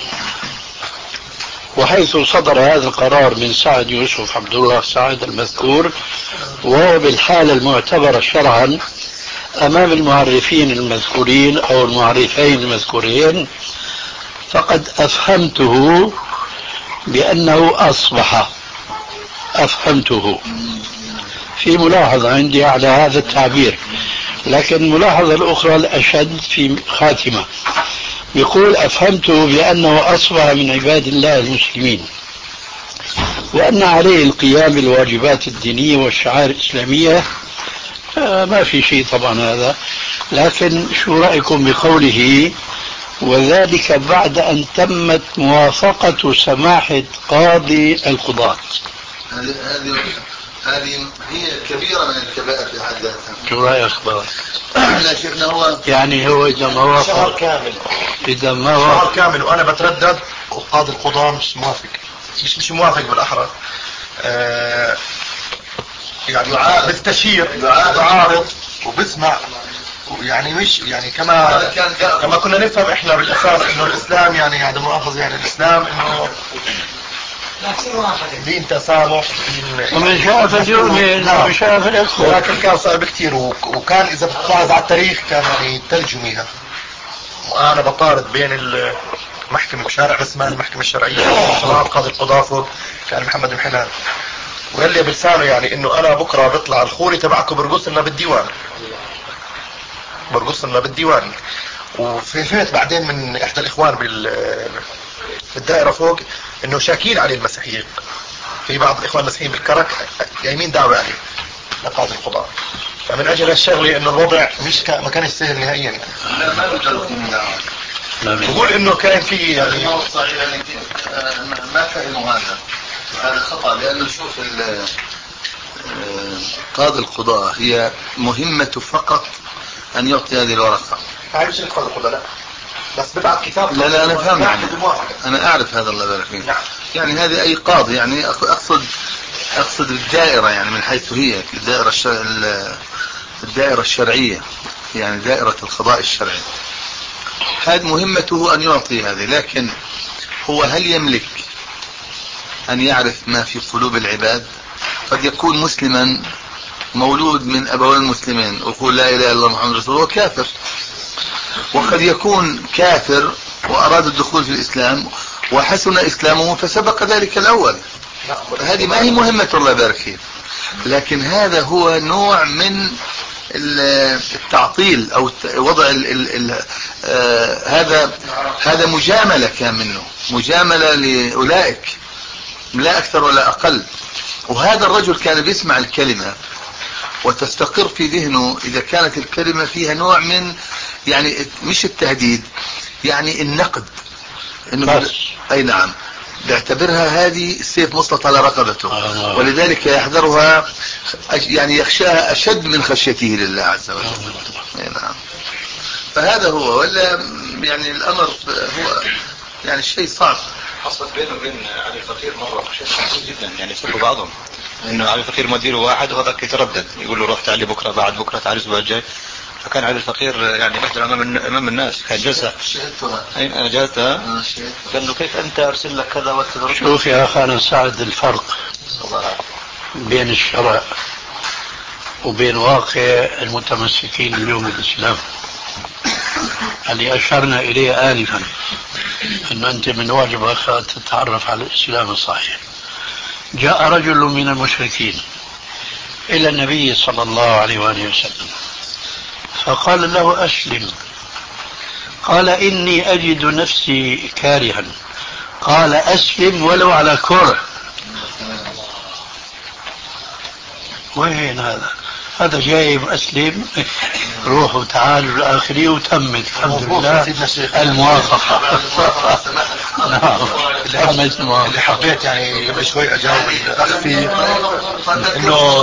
وحيث صدر هذا القرار من سعد يوسف عبد الله سعد المذكور، وهو بالحالة المعتبرة شرعا أمام المعرفين المذكورين أو المعرفين المذكورين، فقد أفهمته بأنه أصبح. أفهمته في ملاحظة عندي على هذا التعبير، لكن الملاحظة الأخرى الأشد في خاتمة. يقول: أفهمته بأنه أصبح من عباد الله المسلمين، وأن عليه القيام بالواجبات الدينية والشعائر الإسلامية. ما في شيء طبعا هذا، لكن شو رأيكم بقوله: وذلك بعد أن تمت موافقة سماحة قاضي القضاة. هذه هذه هذه هي كبيرة من الكبائر في حد ذاتها. شو رأيك بقى؟ لا شفنا هو يعني هو إذا ما وافق شهر كامل إذا ما شهر وافق كامل وأنا بتردد وقاضي القضاة مش موافق مش مش موافق بالأحرى آه يعني بستشير وعارض وبسمع يعني مش يعني كما كما كنا نفهم احنا بالاساس انه الاسلام يعني هذا مؤاخذة يعني الاسلام انه دين تسامح ومن شاء فليؤمن ومن شاء فليكفر. ولكن كان صعب كثير وكان اذا بتلاحظ على التاريخ كان يعني تلجميها وانا بطارد بين المحكمة بشارع اسمها المحكمة الشرعية صراحة قاضي القضاة فوق كان محمد محلان وقال لي بلسانه يعني انه انا بكره بطلع الخوري تبعكم برقص لنا بالديوان برقص لنا بالديوان. وفهمت بعدين من احدى الاخوان بالدائره فوق انه شاكين عليه المسيحيين في بعض الاخوان المسيحيين بالكرك جايين دعوه عليه لقاضي القضاء. فمن اجل هالشغله انه الوضع مش ك... ما كانش سهل نهائيا يعني. لا ما يوجد من دعوه. بقول انه كان في يعني ما فهموا هذا هذا خطأ لأنه شوف قاضي القضاء هي مهمته فقط أن يعطي هذه الورقة. هاي مش قاضي القضاء لا بس ببعث كتاب. لا لا أنا فهم يعني أنا أعرف هذا الله يبارك فيك. يعني هذه أي قاضي يعني أقصد أقصد الدائرة يعني من حيث هي الدائرة الشرع الدائرة الشرعية يعني دائرة القضاء الشرعي هذه مهمته أن يعطي هذه. لكن هو هل يملك أن يعرف ما في قلوب العباد؟ قد يكون مسلما مولود من أبوين مسلمين ويقول لا إله إلا الله محمد رسول الله وكافر وقد يكون كافر وأراد الدخول في الإسلام وحسن إسلامه فسبق ذلك الأول. هذه ما هي مهمة الله يبارك فيه. لكن هذا هو نوع من التعطيل أو وضع ال ال ال آه هذا هذا مجاملة كان منه مجاملة لأولئك لا أكثر ولا أقل. وهذا الرجل كان بيسمع الكلمة وتستقر في ذهنه إذا كانت الكلمة فيها نوع من يعني مش التهديد يعني النقد إنه أي نعم بيعتبرها هذه السيف مسلط على رقبته ولذلك يحذرها يعني يخشاها أشد من خشيته لله عز وجل. أي نعم. فهذا هو ولا يعني الأمر هو يعني شيء صعب. حصل بينه وبين علي الفقير مرة شيء صعب جدا يعني يسبوا بعضهم انه علي الفقير مديره واحد وهذاك يتردد يقول له روح تعالي بكره بعد بكره تعالي الاسبوع الجاي. فكان علي الفقير يعني يحضر امام امام الناس كان جلسه اي انا جلستها قال له كيف انت ارسل لك كذا وكذا. شوف يا اخانا سعد الفرق بين الشرع وبين واقع المتمسكين اليوم بالاسلام اللي اشرنا اليه انفا أن أنت من واجبك تتعرف على الإسلام الصحيح. جاء رجل من المشركين إلى النبي صلى الله عليه وآله وسلم فقال له أسلم. قال إني أجد نفسي كارها. قال أسلم ولو على كره. وين هذا؟ هذا جاي أسلم روح وتعال والآخري وتمت الحمد لله الموافقة. نعم اللي حبيت يعني قبل شوي أجاوب الأخ فيه إنه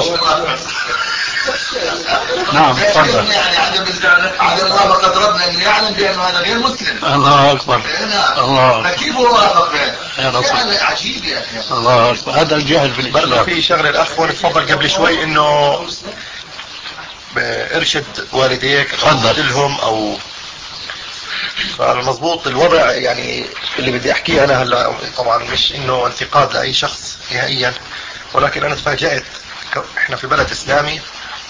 نعم تفضل. يعني عدم عدم موافقة ربنا إنه يعلم بأنه هذا غير مسلم. الله أكبر. الله. فكيف هو وافق به؟ يعني عجيب يا أخي. الله أكبر. هذا الجهل في الإسلام. في شغله الأخ وأنا تفضل قبل شوي إنه ارشد والديك لهم او فالمضبوط الوضع يعني اللي بدي احكيه انا هلا طبعا مش انه انتقاد لاي شخص نهائيا ولكن انا تفاجأت احنا في بلد اسلامي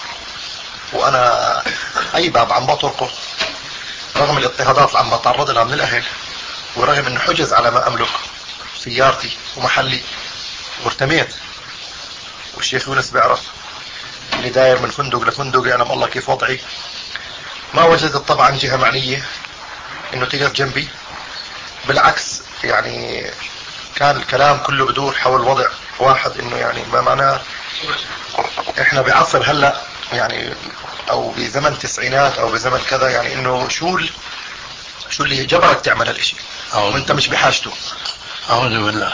وانا اي باب عم بطرقه رغم الاضطهادات اللي عم بتعرض لها من الاهل ورغم انه حجز على ما املك سيارتي ومحلي وارتميت والشيخ يونس بيعرف اللي داير من فندق لفندق يعلم الله كيف وضعي. ما وجدت طبعا جهة معنية انه تقف جنبي بالعكس يعني كان الكلام كله بدور حول وضع واحد انه يعني ما معناه احنا بعصر هلأ يعني او بزمن تسعينات او بزمن كذا يعني انه شو شو اللي جبرك تعمل هالاشي وانت مش بحاجته؟ أعوذ بالله.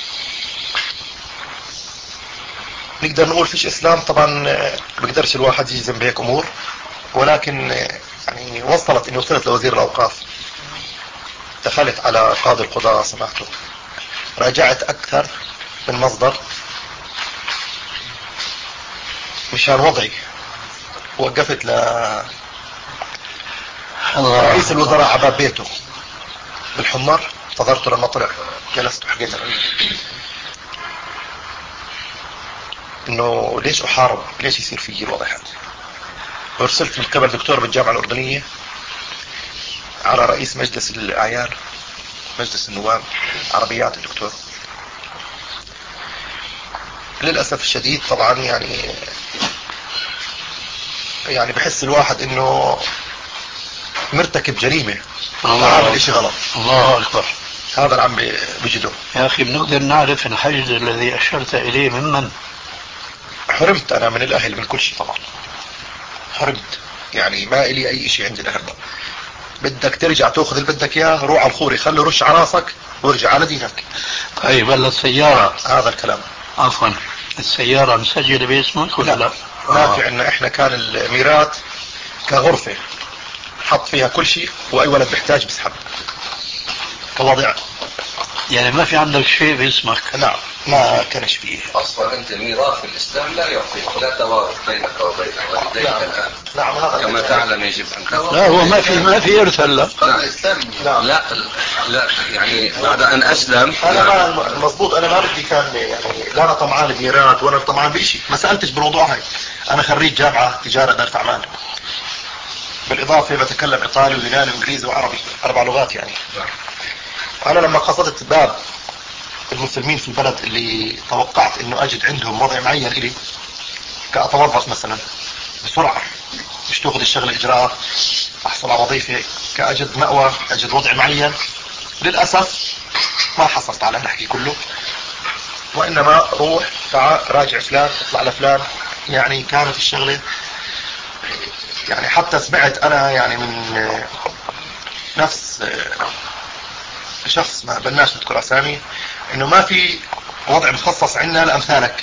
نقدر نقول فيش اسلام طبعا، بقدرش الواحد يجزم بهيك امور، ولكن يعني وصلت اني وصلت لوزير الاوقاف، دخلت على قاضي القضاء سمعته، راجعت اكثر من مصدر مشان وضعي، وقفت ل رئيس الوزراء على باب بيته بالحمر، انتظرته لما طلع، جلست وحكيت له انه ليش احارب، ليش يصير في الوضع هذا. وارسلت من قبل دكتور بالجامعة الأردنية على رئيس مجلس الأعيان، مجلس النواب، عربيات الدكتور. للأسف الشديد طبعا يعني يعني بحس الواحد انه مرتكب جريمة، عامل اشي غلط. الله أكبر. هذا اللي عم بجده. يا أخي بنقدر نعرف الحجز الذي أشرت إليه ممن؟ حرمت أنا من الأهل من كل شيء طبعا، حرمت، يعني ما إلي أي شيء عندي الأهل. بدك ترجع تأخذ اللي بدك إياه، روح على الخوري، خلي رش على راسك وارجع على دينك. طيب هلا السيارة، هذا الكلام. عفوا، السيارة مسجلة باسمك ولا لا؟ ما في عندنا إحنا، كان الميرات كغرفة حط فيها كل شيء، وأي ولد بيحتاج بسحب كوضع. يعني ما في عندك شيء باسمك؟ نعم، ما كانش فيه. اصلا انت ميراث في الاسلام لا يعطيك، لا توارث بينك وبين والديك الان. نعم، هذا كما تعلم يجب ان تفعل. لا هو ما في ما في ارث هلا. لا لا لا يعني بعد ان اسلم. انا ما مضبوط، انا ما بدي كان يعني، لا انا طمعان بميراث ولا طمعان بشيء، ما سالتش بالموضوع هاي. انا خريج جامعه تجاره اداره اعمال، بالاضافه بتكلم ايطالي ويوناني وانجليزي وعربي، اربع لغات يعني. انا لما قصدت باب المسلمين في البلد اللي توقعت انه اجد عندهم وضع معين الي، كأتوظف مثلا بسرعة، مش تاخذ الشغل اجراءات، احصل على وظيفة، كأجد مأوى، اجد وضع معين، للأسف ما حصلت على الحكي كله، وانما روح تعال راجع فلان، اطلع لفلان. يعني كانت الشغلة يعني، حتى سمعت انا يعني من نفس شخص ما بلناش نذكر اسامي، انه ما في وضع مخصص عندنا لامثالك،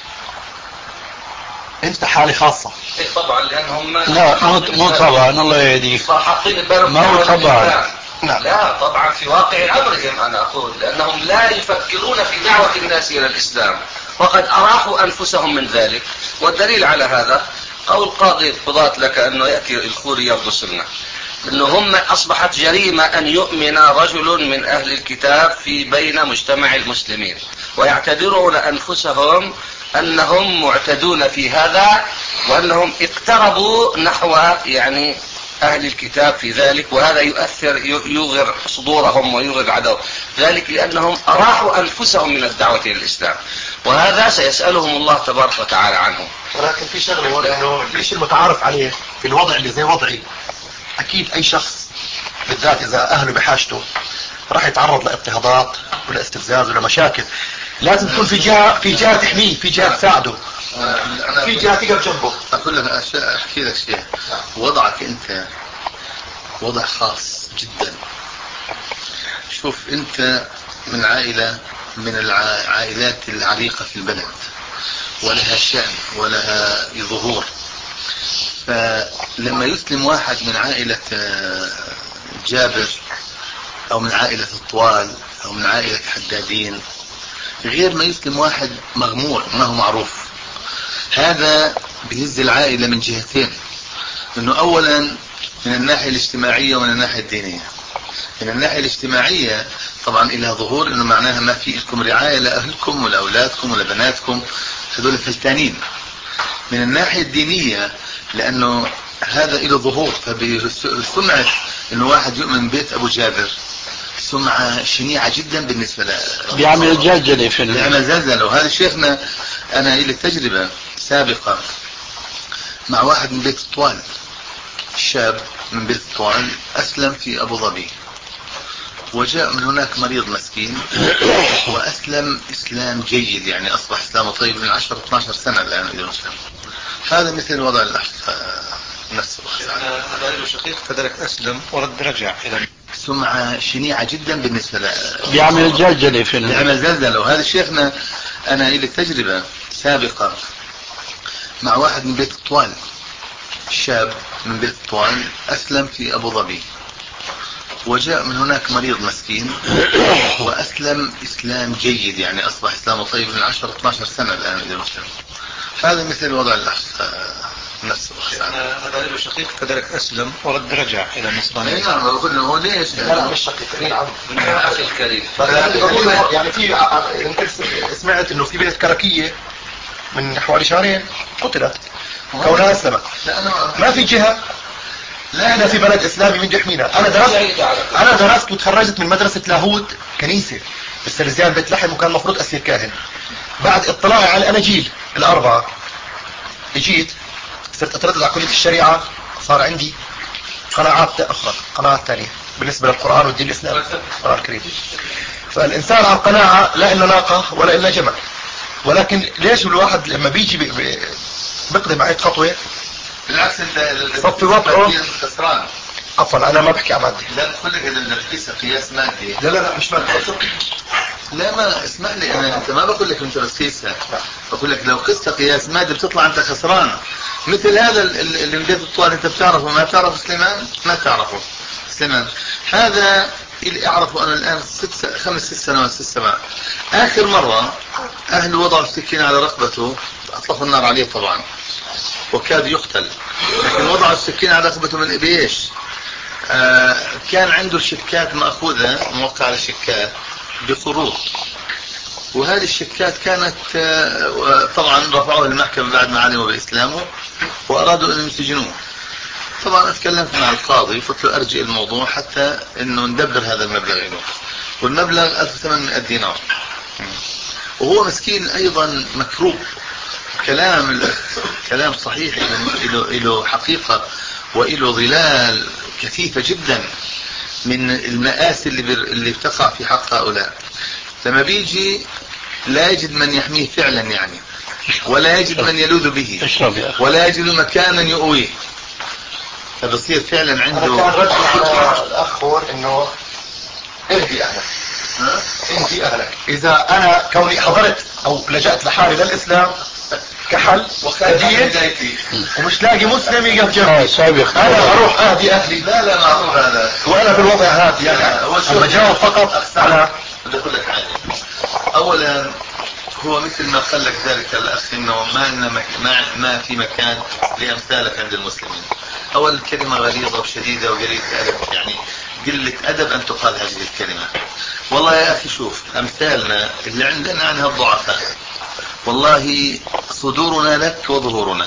انت حالة خاصة. إيه طبعا، لانهم لا مو مو طبعا، الله يهديك. حاطين البلد ما هو طبعا. نعم. لا طبعا، في واقع امرهم انا اقول، لانهم لا يفكرون في دعوة الناس الى الاسلام، وقد اراحوا انفسهم من ذلك. والدليل على هذا قول قاضي القضاة لك انه يأتي الخوري يرقص لنا، انه هم اصبحت جريمة ان يؤمن رجل من اهل الكتاب في بين مجتمع المسلمين، ويعتبرون انفسهم انهم معتدون في هذا، وانهم اقتربوا نحو يعني اهل الكتاب في ذلك، وهذا يؤثر يغر صدورهم ويغر عدو ذلك، لانهم اراحوا انفسهم من الدعوة الى الاسلام، وهذا سيسألهم الله تبارك وتعالى عنه. ولكن في شغله، وانه ليش المتعارف عليه في الوضع اللي زي وضعي، اكيد اي شخص بالذات اذا اهله بحاجته راح يتعرض لاضطهادات ولا استفزاز ولا مشاكل، لازم تكون في جهة في جهة تحميه، في جهة تساعده، في جهة تقف جنبه. اقول لك احكي لك شيء، وضعك انت وضع خاص جدا. شوف انت من عائلة من العائلات العريقة في البلد، ولها شأن ولها ظهور، فلما يسلم واحد من عائلة جابر او من عائلة الطوال او من عائلة حدادين، غير ما يسلم واحد مغمور ما هو معروف. هذا بيهز العائلة من جهتين، انه اولا من الناحية الاجتماعية ومن الناحية الدينية. من الناحية الاجتماعية طبعا الى ظهور، انه معناها ما في لكم رعاية لاهلكم ولا اولادكم ولا بناتكم، هذول فلتانين. من الناحية الدينية لانه هذا له ظهور، فبسمعة انه واحد يؤمن بيت ابو جابر سمعة شنيعة جدا بالنسبة له، بيعمل زلزلة في بيعمل زلزلة. وهذا شيخنا انا لي تجربة سابقة مع واحد من بيت الطوال، شاب من بيت الطوال اسلم في ابو ظبي، وجاء من هناك مريض مسكين واسلم اسلام جيد، يعني اصبح اسلامه طيب من عشرة اثني عشر سنة الان الى مسلم. هذا مثل وضع الاخ نفسه. هذا له شقيق كذلك اسلم ورد رجع الى سمعة شنيعة جدا بالنسبة له. بيعمل زلزلة في بيعمل زلزلة. وهذا شيخنا أنا إلي تجربة سابقة مع واحد من بيت الطوال، شاب من بيت الطوال أسلم في أبو ظبي، وجاء من هناك مريض مسكين وأسلم إسلام جيد، يعني أصبح إسلامه طيب من عشرة اثنتا عشرة سنة الآن إذا مسلم. هذا مثل الوضع الأخ نفسه. هذا له شقيق كذلك أسلم ورد رجع إلى النصرانية. نعم قلنا هو ليش؟ لا لا مش شقيق. نعم أخي الكريم. يعني في يمكن سمعت إنه في بنت كركية من حوالي شهرين قتلت كونها أسلمت. ما في جهة. لا احنا في بلد اسلامي من يحمينا. انا درست انا درست وتخرجت من مدرسة لاهوت كنيسة بالسلزيان بيت لحم، وكان المفروض اصير كاهن. بعد اطلاعي على الاناجيل الاربعة اجيت صرت اتردد على كلية الشريعة، صار عندي قناعات اخرى، قناعات ثانية بالنسبة للقرآن والدين الاسلامي القرآن الكريم. فالانسان على قناعة لا إلا ناقة ولا إلا جمل. ولكن ليش الواحد لما بيجي بي بي بقدم معي خطوة بالعكس انت صفي وضعه خسران. عفوا انا ما بحكي عن مادي. لا بقول لك اذا بتقيس قياس مادي. لا لا لا مش مادي. لا ما اسمع لي انا، انت ما بقول لك انت بتقيسها، بقول لك لو قست قياس مادي بتطلع انت خسران. مثل هذا اللي من بيت الطوال انت بتعرفه، ما بتعرف سليمان؟ ما بتعرفه سليمان. هذا اللي اعرفه انا الان ست خمس ست سنوات ست سنوات. اخر مرة اهله وضعوا السكين على رقبته، اطلقوا النار عليه طبعا وكاد يقتل، لكن وضعوا السكين على رقبته من بيش. آه كان عنده الشكات مأخوذة موقع على الشكات بخروط، وهذه الشكات كانت آه طبعا رفعوه المحكمة بعد ما علموا بإسلامه وأرادوا أن يسجنوه. طبعا اتكلمت مع القاضي قلت له أرجئ الموضوع حتى أنه ندبر هذا المبلغ له، والمبلغ ألف وثمانمائة دينار، وهو مسكين أيضا مكروب. كلام كلام صحيح، له له حقيقة وله ظلال كثيفة جدا من المآسي اللي اللي بتقع في حق هؤلاء. لما بيجي لا يجد من يحميه فعلا يعني، ولا يجد من يلوذ به، ولا يجد مكانا يؤويه، فبصير فعلا عنده. كان رجل على الأخور إنه اهدي أهلك اهدي أهلك. إذا أنا كوني حضرت أو لجأت لحالي للإسلام كحل وكدين ومش لاقي مسلم يقف جنبي، انا اروح اهدي اهلي. لا لا معروف هذا، وانا في الوضع هذا يعني بجاوب فقط على. بدي اقول لك حاجه. اولا هو مثل ما قال لك ذلك الاخ انه ما ما ما في مكان لامثالك عند المسلمين. اول كلمه غليظه وشديده وقليله ادب، يعني قله ادب ان تقال هذه الكلمه. والله يا اخي شوف امثالنا اللي عندنا عنها الضعفاء، والله صدورنا لك وظهورنا،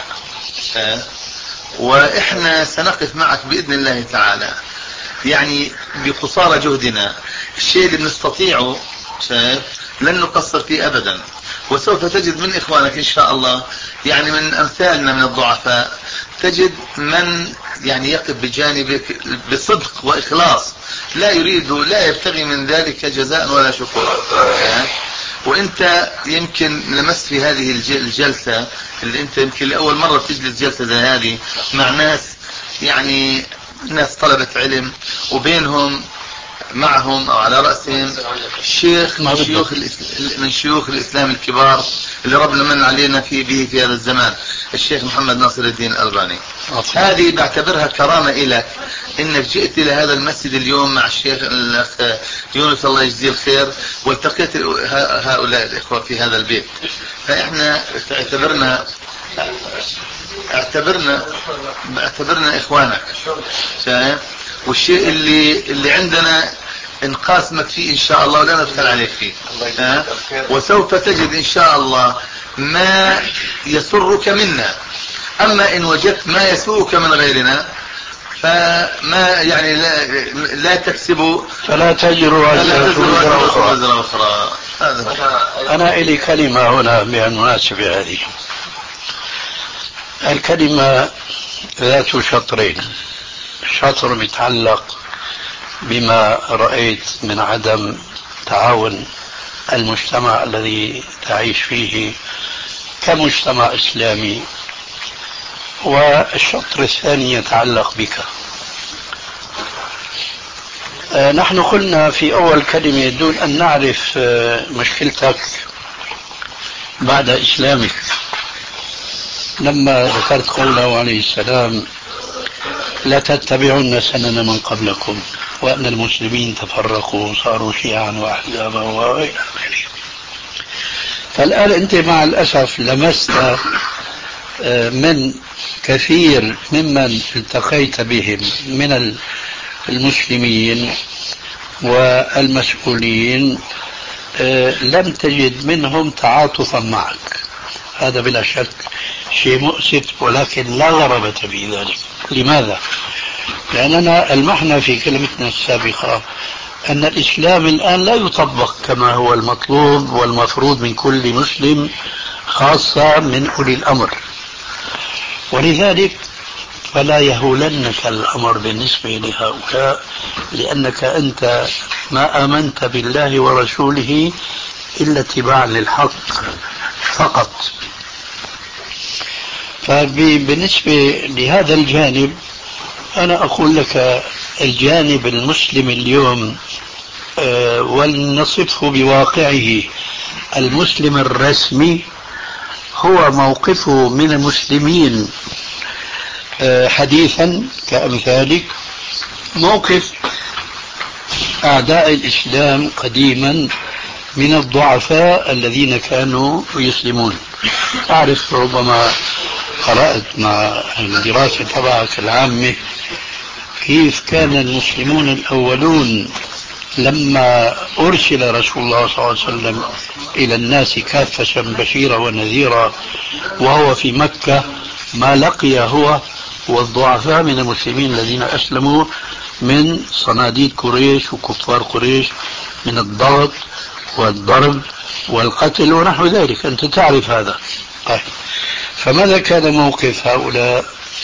واحنا سنقف معك باذن الله تعالى، يعني بقصارى جهدنا. الشيء اللي بنستطيعه لن نقصر فيه ابدا، وسوف تجد من اخوانك ان شاء الله، يعني من امثالنا من الضعفاء، تجد من يعني يقف بجانبك بصدق واخلاص، لا يريد لا يبتغي من ذلك جزاء ولا شكورا. وانت يمكن لمست في هذه الجلسة اللي انت يمكن لأول مرة تجلس جلسة زي هذه مع ناس، يعني ناس طلبة علم، وبينهم معهم او على رأسهم شيخ من شيوخ من شيوخ الاسلام الكبار اللي ربنا من علينا في به في هذا الزمان، الشيخ محمد ناصر الدين الألباني. هذه بعتبرها كرامة إلك انك جئت الى هذا المسجد اليوم مع الشيخ الاخ يونس الله يجزيه الخير، والتقيت هؤلاء الاخوة في هذا البيت. فاحنا اعتبرنا اعتبرنا اعتبرنا اخوانك، شايف؟ والشيء اللي اللي عندنا نقاسمك فيه ان شاء الله ولا ندخل عليك فيه، وسوف تجد ان شاء الله ما يسرك منا. اما ان وجدت ما يسوءك من غيرنا فما يعني لا, لا تكسب فلا تجر وزر أخرى. أنا إلي كلمة هنا بالمناسبة هذه. الكلمة ذات شطرين، شطر يتعلق بما رأيت من عدم تعاون المجتمع الذي تعيش فيه كمجتمع إسلامي، والشطر الثاني يتعلق بك. آه نحن قلنا في أول كلمة دون أن نعرف آه مشكلتك بعد إسلامك لما ذكرت قوله عليه السلام لا تتبعن سنن من قبلكم وأن المسلمين تفرقوا وصاروا شيعا وأحزابا وإلى آخره. فالآن أنت مع الأسف لمست من كثير ممن التقيت بهم من المسلمين والمسؤولين لم تجد منهم تعاطفا معك. هذا بلا شك شيء مؤسف ولكن لا غرابة في ذلك. لماذا؟ لأننا المحنة في كلمتنا السابقة أن الإسلام الآن لا يطبق كما هو المطلوب والمفروض من كل مسلم، خاصة من أولي الأمر. ولذلك فلا يهولنك الأمر بالنسبة لهؤلاء، لأنك أنت ما آمنت بالله ورسوله إلا اتباعا للحق فقط. فبالنسبة لهذا الجانب أنا أقول لك الجانب المسلم اليوم أه ولنصفه بواقعه المسلم الرسمي هو موقفه من المسلمين أه حديثا كأمثالك موقف أعداء الإسلام قديما من الضعفاء الذين كانوا يسلمون. أعرف ربما قرأت مع الدراسة تبعك العامة كيف كان المسلمون الأولون لما أرسل رسول الله صلى الله عليه وسلم إلى الناس كافة بشيرا ونذيرا وهو في مكة ما لقي هو والضعفاء من المسلمين الذين أسلموا من صناديد قريش وكفار قريش من الضغط والضرب والقتل ونحو ذلك. أنت تعرف هذا. طيب فماذا كان موقف هؤلاء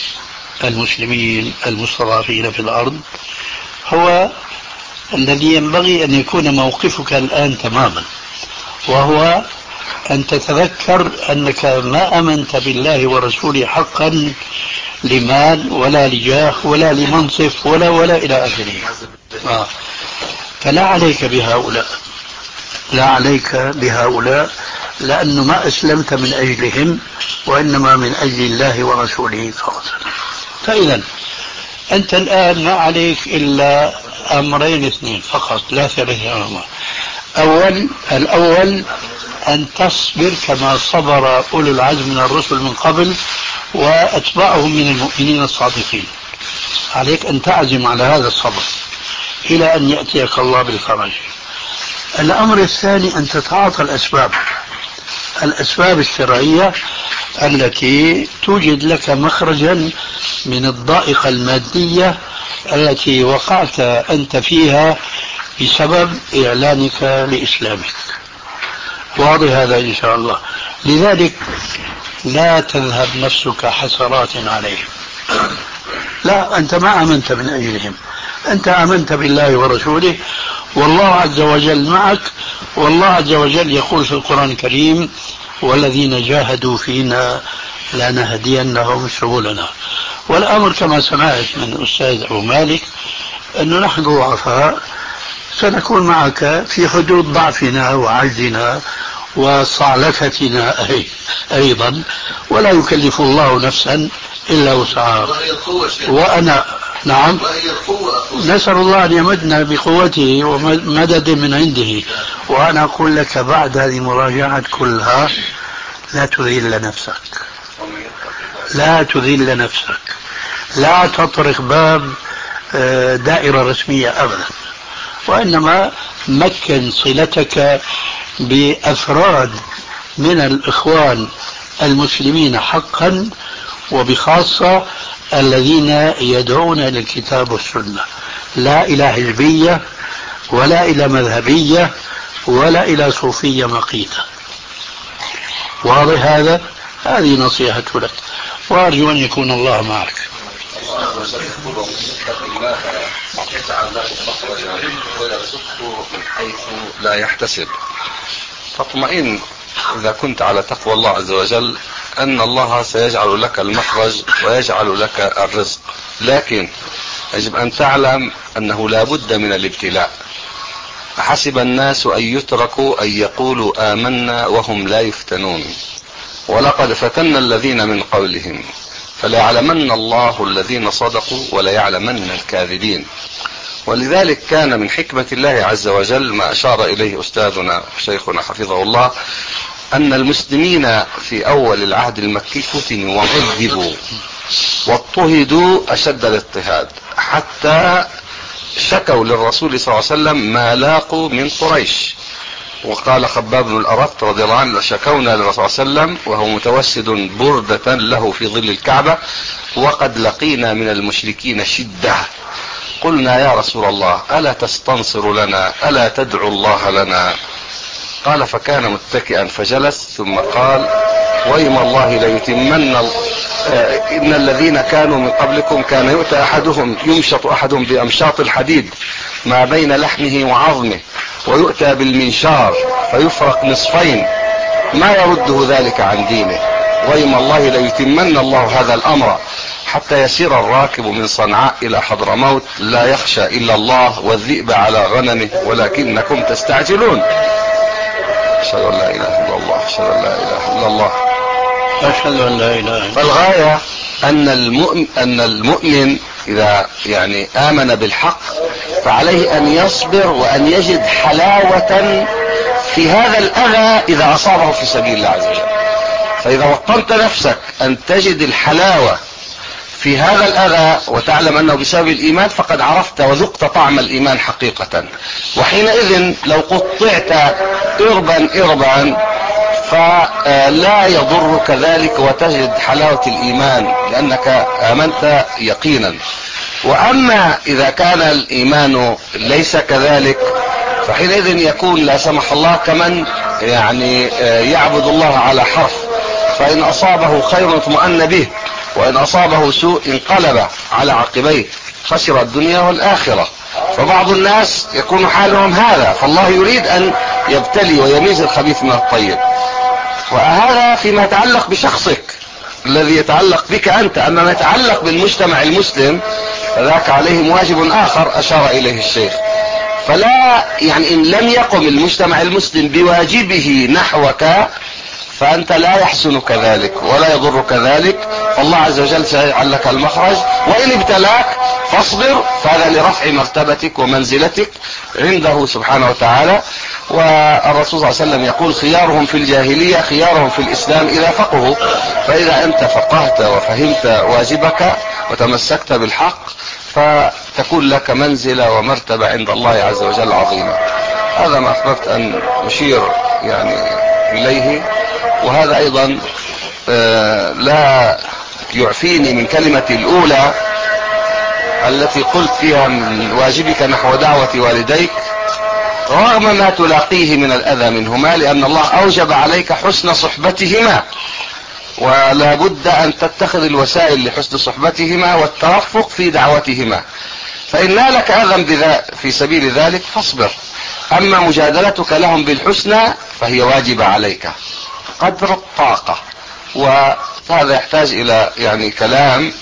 المسلمين المستضعفين في الأرض؟ هو الذي ينبغي أن يكون موقفك الآن تماما، وهو أن تتذكر أنك ما آمنت بالله ورسوله حقا لمال ولا لجاه ولا لمنصف ولا ولا إلى آخره. آه. فلا عليك بهؤلاء، لا عليك بهؤلاء، لأنه ما أسلمت من أجلهم وإنما من أجل الله ورسوله صلى الله عليه وسلم. فإذا أنت الآن ما عليك إلا أمرين اثنين فقط، لا ثلاثة أمر. أول الأول أن تصبر كما صبر أولو العزم من الرسل من قبل وأتباعهم من المؤمنين الصادقين. عليك أن تعزم على هذا الصبر إلى أن يأتيك الله بالفرج. الأمر الثاني أن تتعاطى الأسباب الأسباب الشرعية التي توجد لك مخرجا من الضائقة المادية التي وقعت أنت فيها بسبب إعلانك لإسلامك. واضح هذا إن شاء الله. لذلك لا تذهب نفسك حسرات عليهم. لا، أنت ما آمنت من أجلهم، أنت آمنت بالله ورسوله والله عز وجل معك. والله عز وجل يقول في القرآن الكريم والذين جاهدوا فينا لنهدينهم سبلنا. والأمر كما سمعت من الأستاذ أبو مالك أنه نحن ضعفاء سنكون معك في حدود ضعفنا وعجزنا وصعلكتنا أيضا، ولا يكلف الله نفسا إلا وسعها. وأنا نعم نسأل الله أن يمدنا بقوته ومدد من عنده. وأنا أقول لك بعد هذه المراجعة كلها لا تذل نفسك، لا تذل نفسك، لا تطرق باب دائرة رسمية أبدا، وإنما مكن صلتك بأفراد من الإخوان المسلمين حقا، وبخاصة الذين يدعون إلى الكتاب والسنة، لا إلى حزبية ولا إلى مذهبية ولا إلى صوفية مقيتة. واضح هذا؟ هذه نصيحة لك، وأرجو أن يكون الله معك. يجعل له مخرجا ويرزقه من حيث لا يحتسب، فاطمئن إذا كنت على تقوى الله عز وجل أن الله سيجعل لك المخرج ويجعل لك الرزق. لكن يجب أن تعلم أنه لا بد من الابتلاء. أحسب الناس أن يتركوا أن يقولوا آمنا وهم لا يفتنون، ولقد فتنا الذين من قبلهم فليعلمن الله الذين صدقوا وليعلمن الكاذبين. ولذلك كان من حكمة الله عز وجل ما أشار إليه أستاذنا شيخنا حفظه الله، أن المسلمين في أول العهد المكي فتنوا وعذبوا واضطهدوا أشد الاضطهاد، حتى شكوا للرسول صلى الله عليه وسلم ما لاقوا من قريش. وقال خباب بن الأرط رضي الله عنه: شكونا للرسول صلى الله عليه وسلم وهو متوسد بردة له في ظل الكعبة وقد لقينا من المشركين شدة، قلنا يا رسول الله ألا تستنصر لنا، ألا تدعو الله لنا؟ قال: فكان متكئا فجلس، ثم قال: وإيم الله ليتمن إن الذين كانوا من قبلكم كان يؤتى أحدهم يمشط أحدهم بأمشاط الحديد ما بين لحمه وعظمه، ويؤتى بالمنشار فيفرق نصفين، ما يرده ذلك عن دينه، وإيم الله ليتمن الله هذا الأمر حتى يسير الراكب من صنعاء إلى حضرموت لا يخشى إلا الله والذئب على غنمه ولكنكم تستعجلون. أشهد أن لا إله إلا الله، أشهد أن لا إله إلا الله، أشهد أن لا إله إلا الله. فالغاية أن المؤمن, أن المؤمن إذا يعني آمن بالحق فعليه أن يصبر وأن يجد حلاوة في هذا الأذى إذا أصابه في سبيل الله عز وجل. فإذا وطنت نفسك أن تجد الحلاوة في هذا الأذى وتعلم أنه بسبب الإيمان، فقد عرفت وذقت طعم الإيمان حقيقة. وحينئذ لو قطعت إربا إربا فلا يضرك ذلك وتجد حلاوة الإيمان لأنك آمنت يقينا. وأما إذا كان الإيمان ليس كذلك فحينئذ يكون لا سمح الله كمن يعني يعبد الله على حرف، فإن أصابه خير اطمأن به، وإن أصابه سوء انقلب على عقبيه، خسر الدنيا والآخرة. فبعض الناس يكون حالهم هذا، فالله يريد أن يبتلي ويميز الخبيث من الطيب. وهذا فيما يتعلق بشخصك الذي يتعلق بك أنت. أما ما يتعلق بالمجتمع المسلم فذاك عليهم واجب آخر أشار إليه الشيخ. فلا يعني إن لم يقم المجتمع المسلم بواجبه نحوك فأنت لا يحسنك ذلك ولا يضرك ذلك، فالله عز وجل سيجعل لك المخرج. وإن ابتلاك فاصبر، فهذا لرفع مرتبتك ومنزلتك عنده سبحانه وتعالى. والرسول صلى الله عليه وسلم يقول: خيارهم في الجاهلية خيارهم في الإسلام إذا فقهوا. فإذا أنت فقهت وفهمت واجبك وتمسكت بالحق فتكون لك منزلة ومرتبة عند الله عز وجل عظيمة. هذا ما أحببت أن أشير يعني إليه. وهذا أيضا لا يعفيني من كلمتي الأولى التي قلت فيها من واجبك نحو دعوة والديك رغم ما تلاقيه من الأذى منهما، لأن الله أوجب عليك حسن صحبتهما، ولا بد أن تتخذ الوسائل لحسن صحبتهما والترفق في دعوتهما. فإن نالك أذى في سبيل ذلك فاصبر. أما مجادلتك لهم بالحسنى فهي واجبة عليك قدر الطاقة. وهذا يحتاج إلى يعني كلام،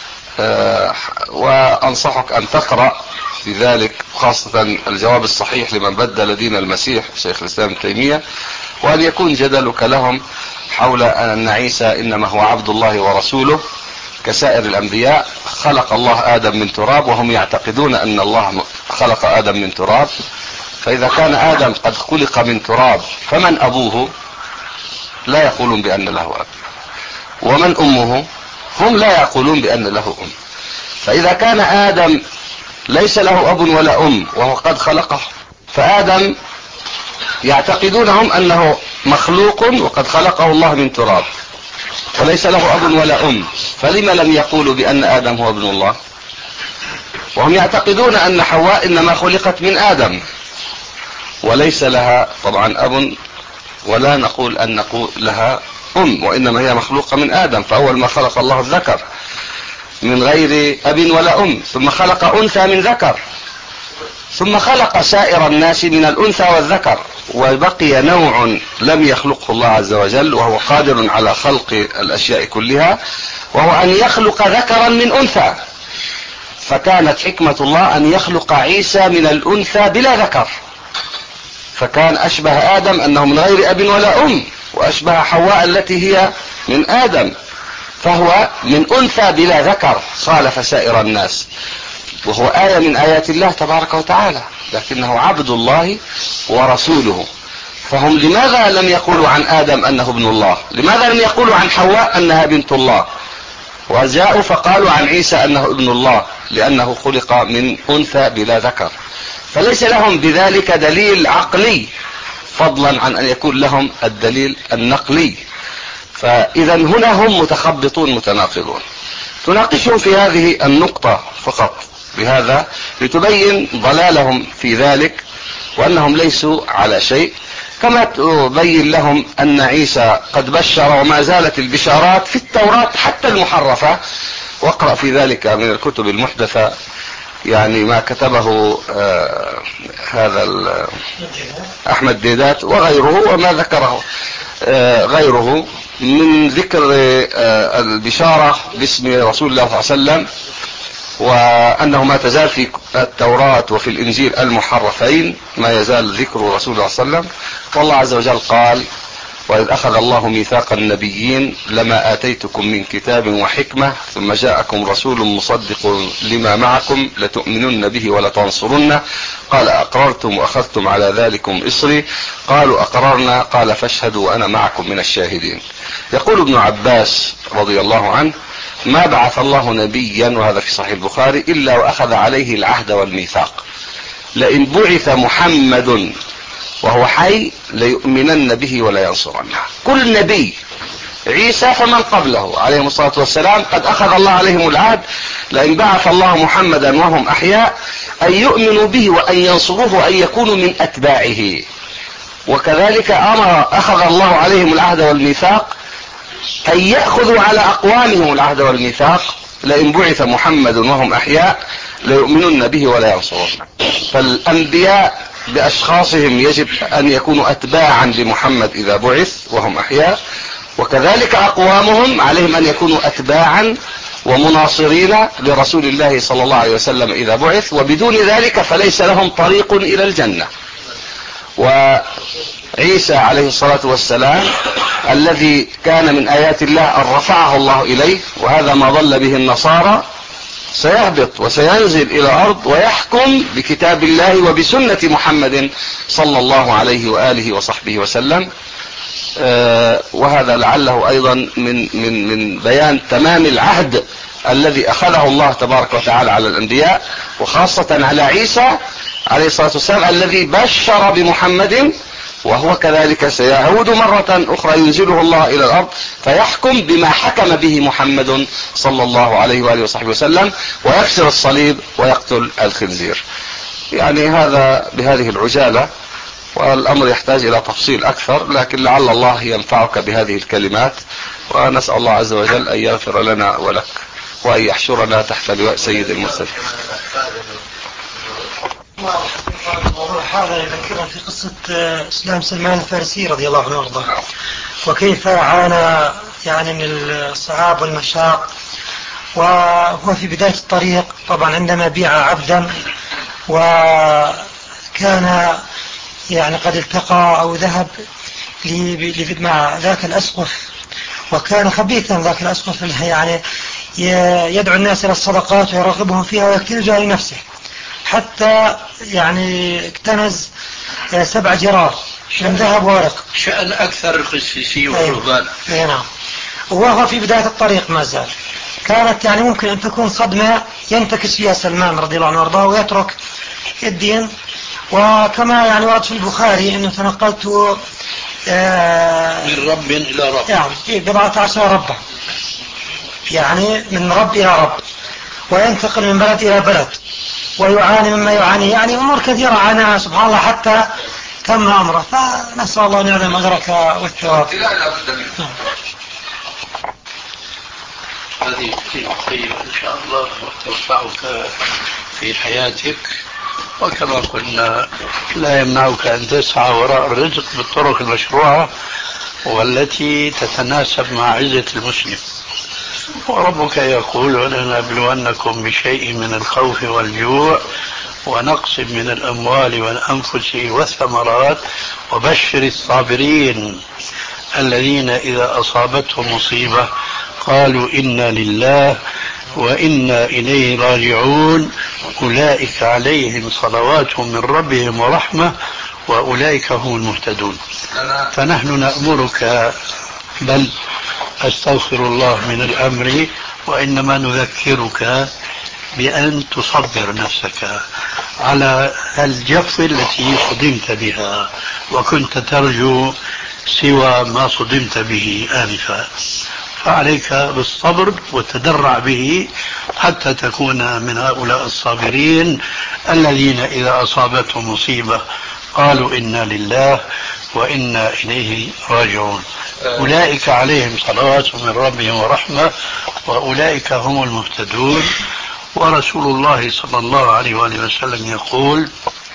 وأنصحك أن تقرأ في ذلك خاصة الجواب الصحيح لمن بدل دين المسيح شيخ الإسلام ابن تيمية، وأن يكون جدلك لهم حول أن عيسى إنما هو عبد الله ورسوله كسائر الأنبياء. خلق الله آدم من تراب وهم يعتقدون أن الله خلق آدم من تراب. فإذا كان آدم قد خلق من تراب فمن أبوه؟ لا يقولون بأن له أب. ومن أمه؟ هم لا يقولون بأن له أم. فإذا كان آدم ليس له أب ولا أم وهو قد خلقه، فآدم يعتقدونهم أنه مخلوق وقد خلقه الله من تراب وليس له أب ولا أم، فلما لم يقولوا بأن آدم هو ابن الله؟ وهم يعتقدون أن حواء إنما خلقت من آدم وليس لها طبعا أب، ولا نقول أن نقول لها أم، وإنما هي مخلوقة من آدم. فأول ما خلق الله الذكر من غير أب ولا أم، ثم خلق أنثى من ذكر، ثم خلق سائر الناس من الأنثى والذكر، وبقي نوع لم يخلقه الله عز وجل وهو قادر على خلق الأشياء كلها، وهو أن يخلق ذكرا من أنثى. فكانت حكمة الله أن يخلق عيسى من الأنثى بلا ذكر، فكان أشبه آدم أنه من غير أب ولا أم، وأشبه حواء التي هي من آدم، فهو من أنثى بلا ذكر خالف سائر الناس، وهو آية من آيات الله تبارك وتعالى، لكنه عبد الله ورسوله. فهم لماذا لم يقولوا عن آدم أنه ابن الله؟ لماذا لم يقولوا عن حواء أنها بنت الله؟ وجاءوا فقالوا عن عيسى أنه ابن الله لأنه خلق من أنثى بلا ذكر، فليس لهم بذلك دليل عقلي فضلا عن أن يكون لهم الدليل النقلي. فإذا هنا هم متخبطون متناقضون. تناقشهم في هذه النقطة فقط بهذا لتبين ضلالهم في ذلك وأنهم ليسوا على شيء، كما تبين لهم أن عيسى قد بشر وما زالت البشارات في التوراة حتى المحرفة، واقرأ في ذلك من الكتب المحدثة يعني ما كتبه آه هذا أحمد ديدات وغيره، وما ذكره آه غيره من ذكر آه البشارة باسم رسول الله صلى الله عليه وسلم، وأنه ما تزال في التوراة وفي الإنجيل المحرفين ما يزال ذكر رسول الله صلى الله عليه وسلم. والله عز وجل قال: وإذ أخذ الله ميثاق النبيين لما آتيتكم من كتاب وحكمة ثم جاءكم رسول مصدق لما معكم لتؤمنن به ولتنصرنه قال أقررتم وأخذتم على ذلكم إصري قالوا أقررنا قال فاشهدوا وأنا معكم من الشاهدين. يقول ابن عباس رضي الله عنه: ما بعث الله نبيا، وهذا في صحيح البخاري، إلا وأخذ عليه العهد والميثاق، لئن بعث محمد وهو حي ليؤمنن به ولا ينصرنه. كل نبي، عيسى فمن قبله عليه الصلاة والسلام، قد أخذ الله عليهم العهد لئن بعث الله محمدا وهم أحياء أن يؤمنوا به وأن ينصروه وأن يكونوا من أتباعه. وكذلك أمر أخذ الله عليهم العهد والميثاق أن يأخذوا على أقوامهم العهد والميثاق لئن بعث محمد وهم أحياء ليؤمنن به ولا ينصرون. فالأنبياء بأشخاصهم يجب أن يكونوا أتباعا لمحمد إذا بعث وهم أحياء، وكذلك أقوامهم عليهم أن يكونوا أتباعا ومناصرين لرسول الله صلى الله عليه وسلم إذا بعث، وبدون ذلك فليس لهم طريق إلى الجنة. وعيسى عليه الصلاة والسلام الذي كان من آيات الله أن رفعه الله إليه، وهذا ما ضل به النصارى، سيهبط وسينزل إلى الأرض ويحكم بكتاب الله وبسنة محمد صلى الله عليه وآله وصحبه وسلم. آه وهذا لعله أيضا من, من, من بيان تمام العهد الذي أخذه الله تبارك وتعالى على الأنبياء، وخاصة على عيسى عليه الصلاة والسلام الذي بشر بمحمد، وهو كذلك سيعود مرة أخرى ينزله الله إلى الأرض فيحكم بما حكم به محمد صلى الله عليه وآله وصحبه وسلم، ويكسر الصليب ويقتل الخنزير. يعني هذا بهذه العجالة، والأمر يحتاج إلى تفصيل أكثر، لكن لعل الله ينفعك بهذه الكلمات، ونسأل الله عز وجل أن يغفر لنا ولك وأن يحشرنا تحت لواء سيد المرسلين. الموضوع هذا يذكرنا في قصة إسلام سلمان الفارسي رضي الله عنه وارضاه، وكيف عانى يعني من الصعاب والمشاق، وهو في بداية الطريق طبعا عندما بيع عبدا وكان يعني قد التقى أو ذهب مع ذاك الأسقف، وكان خبيثا ذاك الأسقف يعني يدعو الناس إلى الصدقات ويرغبهم فيها ويكتنزها لنفسه، حتى يعني اكتنز سبع جرار من ذهب وورق، شأن أكثر الخسيسي والرهبان. أي نعم. وهو في بداية الطريق ما زال، كانت يعني ممكن أن تكون صدمة ينتكس فيها سلمان رضي الله عنه وارضاه ويترك الدين. وكما يعني ورد في البخاري أنه تنقلت من رب إلى رب، يعني بضعة عشر ربا، يعني من رب إلى رب، وينتقل من بلد إلى بلد ويعاني مما يعاني، يعني أمور كثيرة عاناها سبحان الله حتى تم أمره. فنسأل الله أن يعلم أجرك والثواب. هذه كثير خير إن شاء الله وتنفعك في حياتك، وكما قلنا لا يمنعك أن تسعى وراء الرزق بالطرق المشروعة والتي تتناسب مع عزة المسلم. وربك يقول ولنبلونكم بشيء من الخوف والجوع ونقص من الأموال والأنفس والثمرات وبشر الصابرين الذين إذا أصابتهم مصيبة قالوا إنا لله وإنا إليه راجعون أولئك عليهم صلوات من ربهم ورحمة وأولئك هم المهتدون. فنحن نأمرك، بل أستغفر الله من الأمر، وإنما نذكرك بأن تصبر نفسك على الجف التي صدمت بها وكنت ترجو سوى ما صدمت به آنفا، فعليك بالصبر والتدرع به حتى تكون من هؤلاء الصابرين الذين إذا أصابتهم مصيبة قالوا إنا لله وإنا إليه راجعون أولئك عليهم صلوات من ربهم ورحمة وأولئك هم المهتدون. ورسول الله صلى الله عليه وآله وسلم يقول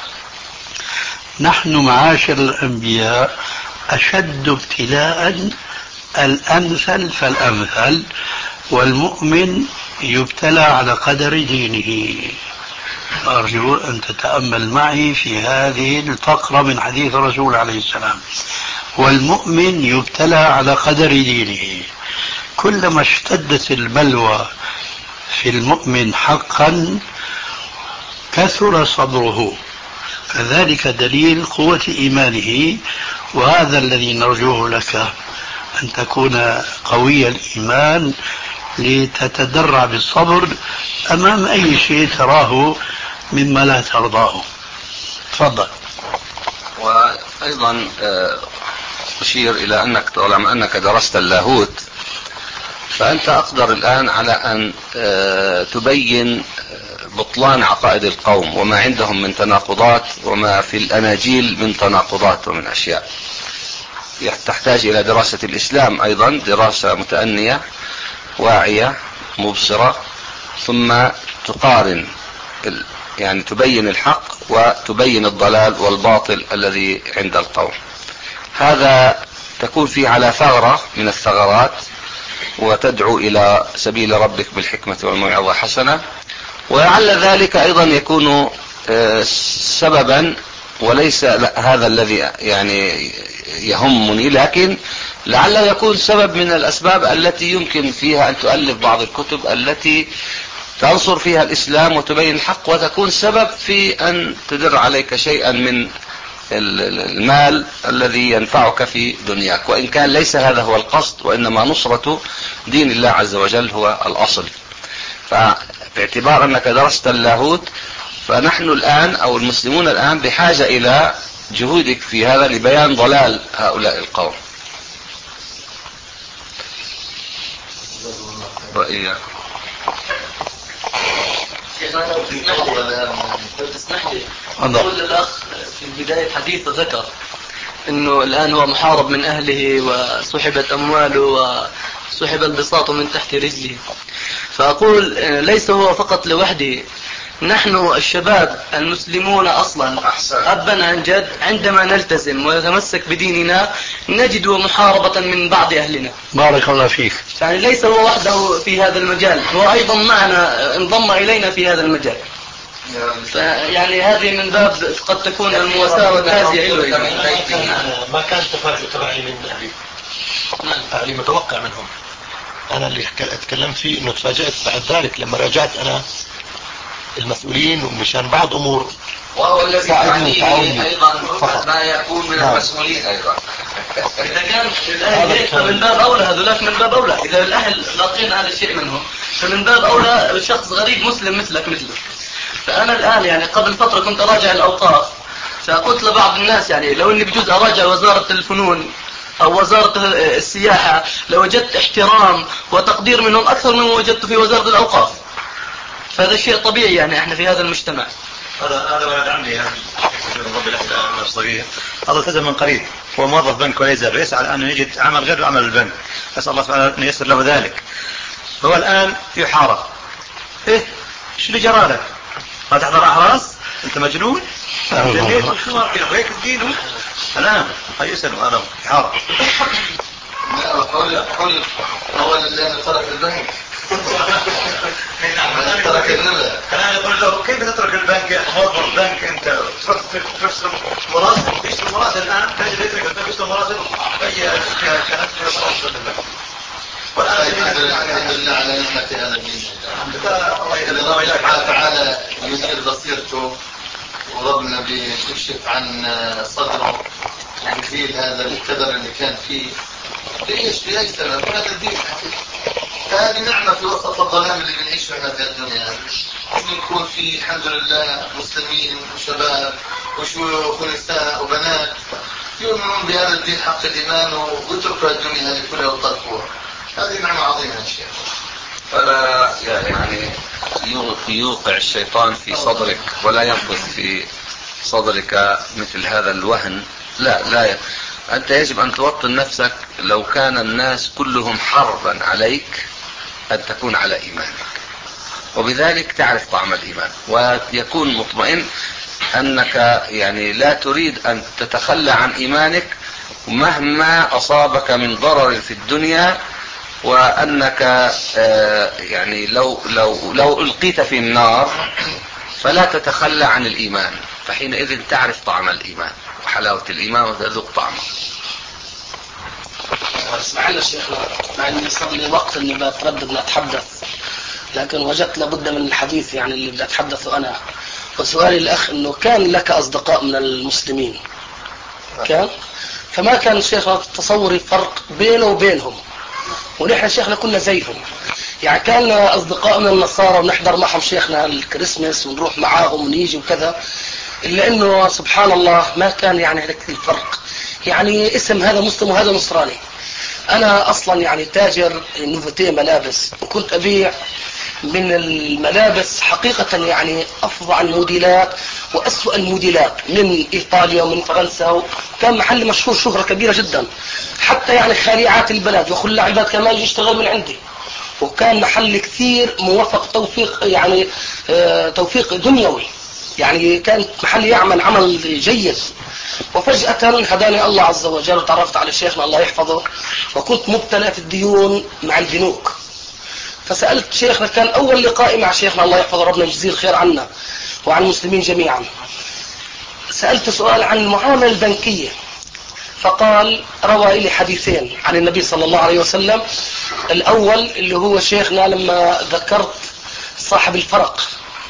نحن معاشر الأنبياء أشد ابتلاء الأمثل فالأمثل، والمؤمن يبتلى على قدر دينه. أرجو أن تتأمل معي في هذه الفقرة من حديث الرسول عليه السلام، والمؤمن يبتلى على قدر دينه. كلما اشتدت البلوى في المؤمن حقا كثر صبره، فذلك دليل قوة إيمانه. وهذا الذي نرجوه لك، أن تكون قوي الإيمان لتتدرع بالصبر أمام أي شيء تراه مما لا ترضاه. تفضل. وأيضا أشير إلى أنك طالما أنك درست اللاهوت فأنت أقدر الآن على أن تبين بطلان عقائد القوم وما عندهم من تناقضات وما في الأناجيل من تناقضات ومن أشياء تحتاج إلى دراسة الإسلام، أيضا دراسة متأنية واعية مبصرة، ثم تقارن، يعني تبين الحق وتبين الضلال والباطل الذي عند القوم. هذا تكون فيه على ثغرة من الثغرات، وتدعو إلى سبيل ربك بالحكمة والموعظة حسنة. ولعل ذلك أيضا يكون سببا، وليس هذا الذي يعني يهمني، لكن لعله يكون سبب من الأسباب التي يمكن فيها أن تؤلف بعض الكتب التي تنصر فيها الإسلام وتبين الحق، وتكون سبب في أن تدر عليك شيئا من المال الذي ينفعك في دنياك، وإن كان ليس هذا هو القصد، وإنما نصرة دين الله عز وجل هو الأصل. فباعتبار أنك درست اللاهوت، فنحن الآن أو المسلمون الآن بحاجة إلى جهودك في هذا لبيان ضلال هؤلاء القوم. رأيك؟ لو تسمح لي أقول للأخ في بداية حديث ذكر أنه الآن هو محارب من أهله وسحبت أمواله وسحب البساط من تحت رجله، فأقول ليس هو فقط لوحده، نحن الشباب المسلمون أصلا أبا عن جد عندما نلتزم ونتمسك بديننا نجد محاربة من بعض أهلنا. بارك الله فيك. يعني ليس هو وحده في هذا المجال، هو أيضا معنا انضم إلينا في هذا المجال. يعني هذه من باب قد تكون المواساة والتازية له. ما كان تفاجؤ تبعي من أهلي، أهلي متوقع منهم. أنا اللي أتكلم فيه إنه تفاجأت بعد ذلك لما راجعت أنا المسؤولين ومشان بعض أمور، وهو الذي يعنيه أيضا ما يكون من المسؤولين أيضا. إذا كان الأهل فمن باب أولى، هذولاك من باب أولى. إذا الأهل لاقين هذا الشيء منهم فمن باب أولى شخص غريب مسلم مثلك مثله. فأنا الآن يعني قبل فترة كنت أراجع الأوقاف، فقلت لبعض الناس يعني لو إني بجوز أراجع وزارة الفنون أو وزارة السياحة لوجدت احترام وتقدير منهم أكثر مما وجدت في وزارة الأوقاف. فهذا شيء طبيعي، يعني احنا في هذا المجتمع. هذا هذا ولد عمي يعني رب الأحلام الصغير، هذا التزم من قريب، هو موظف بنك ولا يزال يسعى أنه يجد عمل غير عمل البنك، أسأل الله سبحانه أن ييسر له ذلك. هو الآن يحارب. إيه شو اللي جرى لك؟ ما تحضر أحراس؟ أنت مجنون؟ جنيت وشو هيك الدين؟ الآن هيسأل أنا يحارب. حول حول هو اللي ترك البنك ترك الربا. انا اقول له كيف تترك البنك؟ موظف بنك انت تروح ترسم مراسل تشتري مراسل الان تجد يترك البنك يشتري مراسل اي كانت في مراسل البنك. الحمد لله على نعمة هذا الدين. الله سبحانه وتعالى ينير بصيرته وربنا بيكشف عن صدره يزيل هذا الكدر اللي كان فيه. ليش؟ لأي سبب؟ هذا الدين حقيقي. فهذه نعمة في وسط الظلام اللي بنعيشه احنا في الدنيا. نكون في الحمد لله مسلمين وشباب وشيوخ ونساء وبنات يؤمنون بهذا الدين حق الإيمان ويتركوا الدنيا هذه كلها وطلقوها. هذه نعمة عظيمة يا شيخ. فلا يعني يوقع الشيطان في صدرك ولا ينقص في صدرك مثل هذا الوهن. لا لا أنت يجب أن توطن نفسك. لو كان الناس كلهم حربا عليك أن تكون على إيمانك، وبذلك تعرف طعم الإيمان ويكون مطمئن أنك يعني لا تريد أن تتخلى عن إيمانك مهما أصابك من ضرر في الدنيا، وأنك يعني لو لو لو ألقيت في النار فلا تتخلى عن الإيمان، فحينئذ تعرف طعم الإيمان وحلاوة الإيمان وتذوق طعمه. اسمح لنا شيخنا، مع اني صار لي وقت اني بتردد اني اتحدث، لكن وجدت لابد من الحديث يعني اللي بدي اتحدثه انا. وسؤالي الاخ انه كان لك اصدقاء من المسلمين كان، فما كان شيخنا تصوري فرق بينه وبينهم، ونحن شيخنا كنا زيهم. يعني كان لنا اصدقاء من النصارى ونحضر معهم شيخنا الكريسماس ونروح معاهم ونيجي وكذا، الا انه سبحان الله ما كان يعني هذاك الفرق. يعني اسم هذا مسلم وهذا نصراني. انا اصلا يعني تاجر نوفيتي ملابس، وكنت ابيع من الملابس حقيقة يعني افظع الموديلات واسوأ الموديلات من ايطاليا ومن فرنسا، وكان محل مشهور شهرة كبيرة جدا. حتى يعني خليعات البلد وخلاع البلد كمان يجي يشتغل من عندي، وكان محل كثير موفق توفيق يعني اه توفيق دنيوي، يعني كان محل يعمل عمل جيد. وفجأة هداني الله عز وجل وتعرفت على شيخنا الله يحفظه، وكنت مبتلى في الديون مع البنوك. فسألت شيخنا، كان أول لقائي مع شيخنا الله يحفظه ربنا يجزيه الخير عنا وعن المسلمين جميعا، سألت سؤال عن المعاملة البنكية، فقال روى لي حديثين عن النبي صلى الله عليه وسلم. الأول اللي هو شيخنا لما ذكرت صاحب الفرق،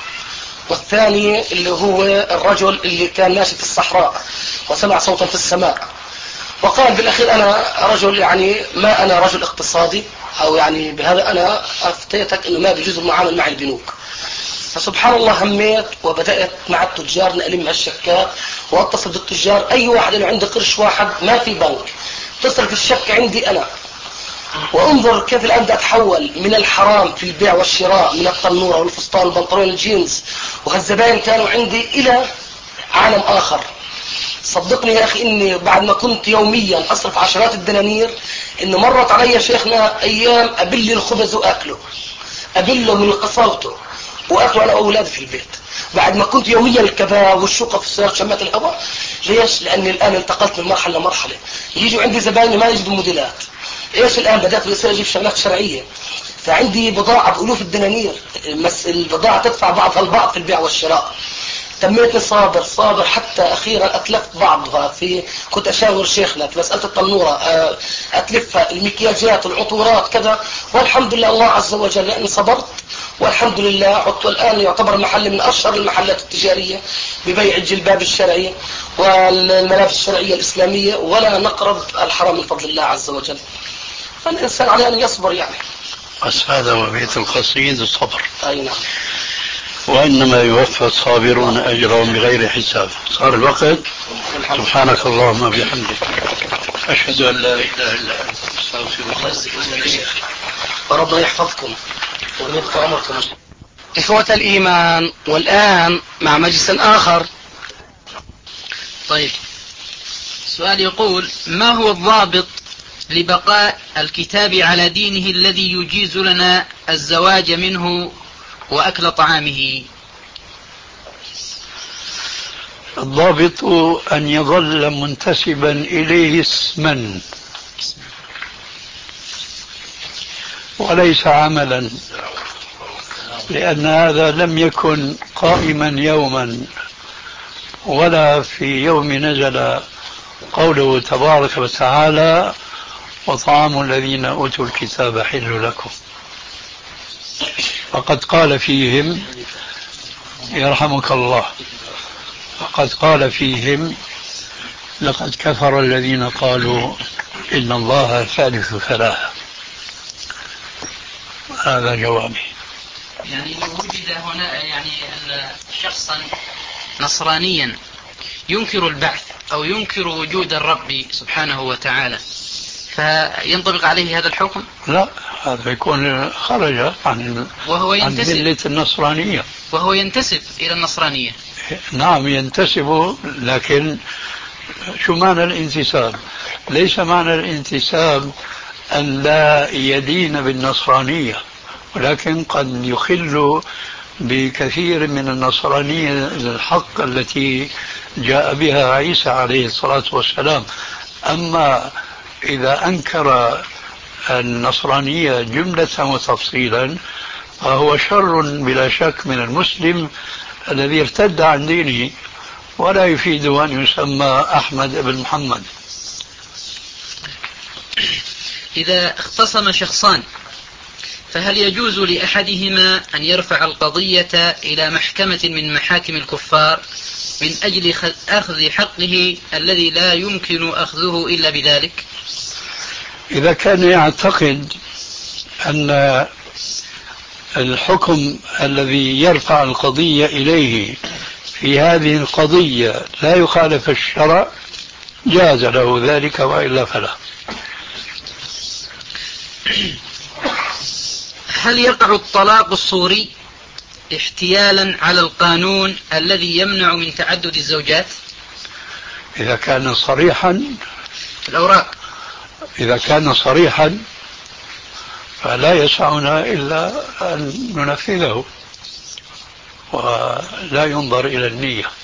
والثاني اللي هو الرجل اللي كان ماشي في الصحراء وسمع صوتا في السماء، وقال بالأخير أنا رجل يعني ما أنا رجل اقتصادي، أو يعني بهذا أنا أفتيتك أنه ما بيجوز المعامل مع البنوك. فسبحان الله هميت وبدأت مع التجار نألم الشكات واتصل بالتجار، أي واحد اللي عنده قرش واحد ما في بنك تصرف الشك عندي أنا. وانظر كيف الآن أتحول من الحرام في البيع والشراء من التنورة والفستان والبنطلون الجينز وهالزبائن كانوا عندي إلى عالم آخر. صدقني يا أخي إني بعد ما كنت يوميا أصرف عشرات الدنانير، إنه مرت علي شيخنا أيام أبل الخبز وأكله، أبله من قصاوته وأكله أنا وأولادي في البيت، بعد ما كنت يوميا الكباب والشقة في السيارة شمات الهواء. ليش؟ لأني الآن انتقلت من مرحلة لمرحلة، يجوا عندي زبائن ما يجدوا موديلات. إيش الآن بدأت بصير أجيب شغلات شرعية، فعندي بضاعة بألوف الدنانير، البضاعة تدفع بعضها البعض في البيع والشراء. تميتني صابر صابر حتى أخيرا أتلفت بعضها في، كنت أشاور شيخنا في مسألة التنورة أتلفها، المكياجات العطورات كذا، والحمد لله الله عز وجل لأني صبرت والحمد لله عدت الآن يعتبر محل من أشهر المحلات التجارية ببيع الجلباب الشرعي والملابس الشرعية الإسلامية، ولا نقرب الحرام من فضل الله عز وجل. فالإنسان عليه أن يصبر يعني. بس هذا هو بيت القصيد الصبر. أي نعم. وإنما يوفى الصابرون أجرهم بغير حساب. صار الوقت. سبحانك اللهم وبحمدك أشهد أن لا إله إلا أنت أستغفرك. وربنا يحفظكم ويبقى عمركم. إخوة الإيمان، والآن مع مجلس آخر. طيب، سؤال يقول: ما هو الضابط لبقاء الكتاب على دينه الذي يجيز لنا الزواج منه وأكل طعامه؟ الضابط أن يظل منتسبا إليه اسما، وليس عملا، لأن هذا لم يكن قائما يوما ولا في يوم نزل قوله تبارك وتعالى وطعام الذين أوتوا الكتاب حل لكم. فقد قال فيهم يرحمك الله فقد قال فيهم لقد كفر الذين قالوا إن الله ثالث ثلاثة. هذا جوابي. يعني لو وجد هنا يعني أن شخصا نصرانيا ينكر البعث أو ينكر وجود الرب سبحانه وتعالى فينطبق عليه هذا الحكم؟ لا، هذا يكون خرج عن وهو ينتسب عن ملة النصرانية، وهو ينتسب إلى النصرانية. نعم ينتسب، لكن شو معنى الانتساب؟ ليس معنى الانتساب أن لا يدين بالنصرانية، ولكن قد يخل بكثير من النصرانية الحق التي جاء بها عيسى عليه الصلاة والسلام. أما إذا أنكر النصرانية جملة وتفصيلا فهو شر بلا شك من المسلم الذي ارتد عن دينه، ولا يفيد أن يسمى أحمد بن محمد. إذا اختصم شخصان فهل يجوز لأحدهما أن يرفع القضية إلى محكمة من محاكم الكفار من أجل أخذ حقه الذي لا يمكن أخذه إلا بذلك؟ إذا كان يعتقد أن الحكم الذي يرفع القضية إليه في هذه القضية لا يخالف الشرع جاز له ذلك، وإلا فلا. هل يقع الطلاق الصوري احتيالا على القانون الذي يمنع من تعدد الزوجات؟ إذا كان صريحا الأوراق إذا كان صريحا فلا يسعنا إلا أن ننفذه ولا ينظر إلى النية.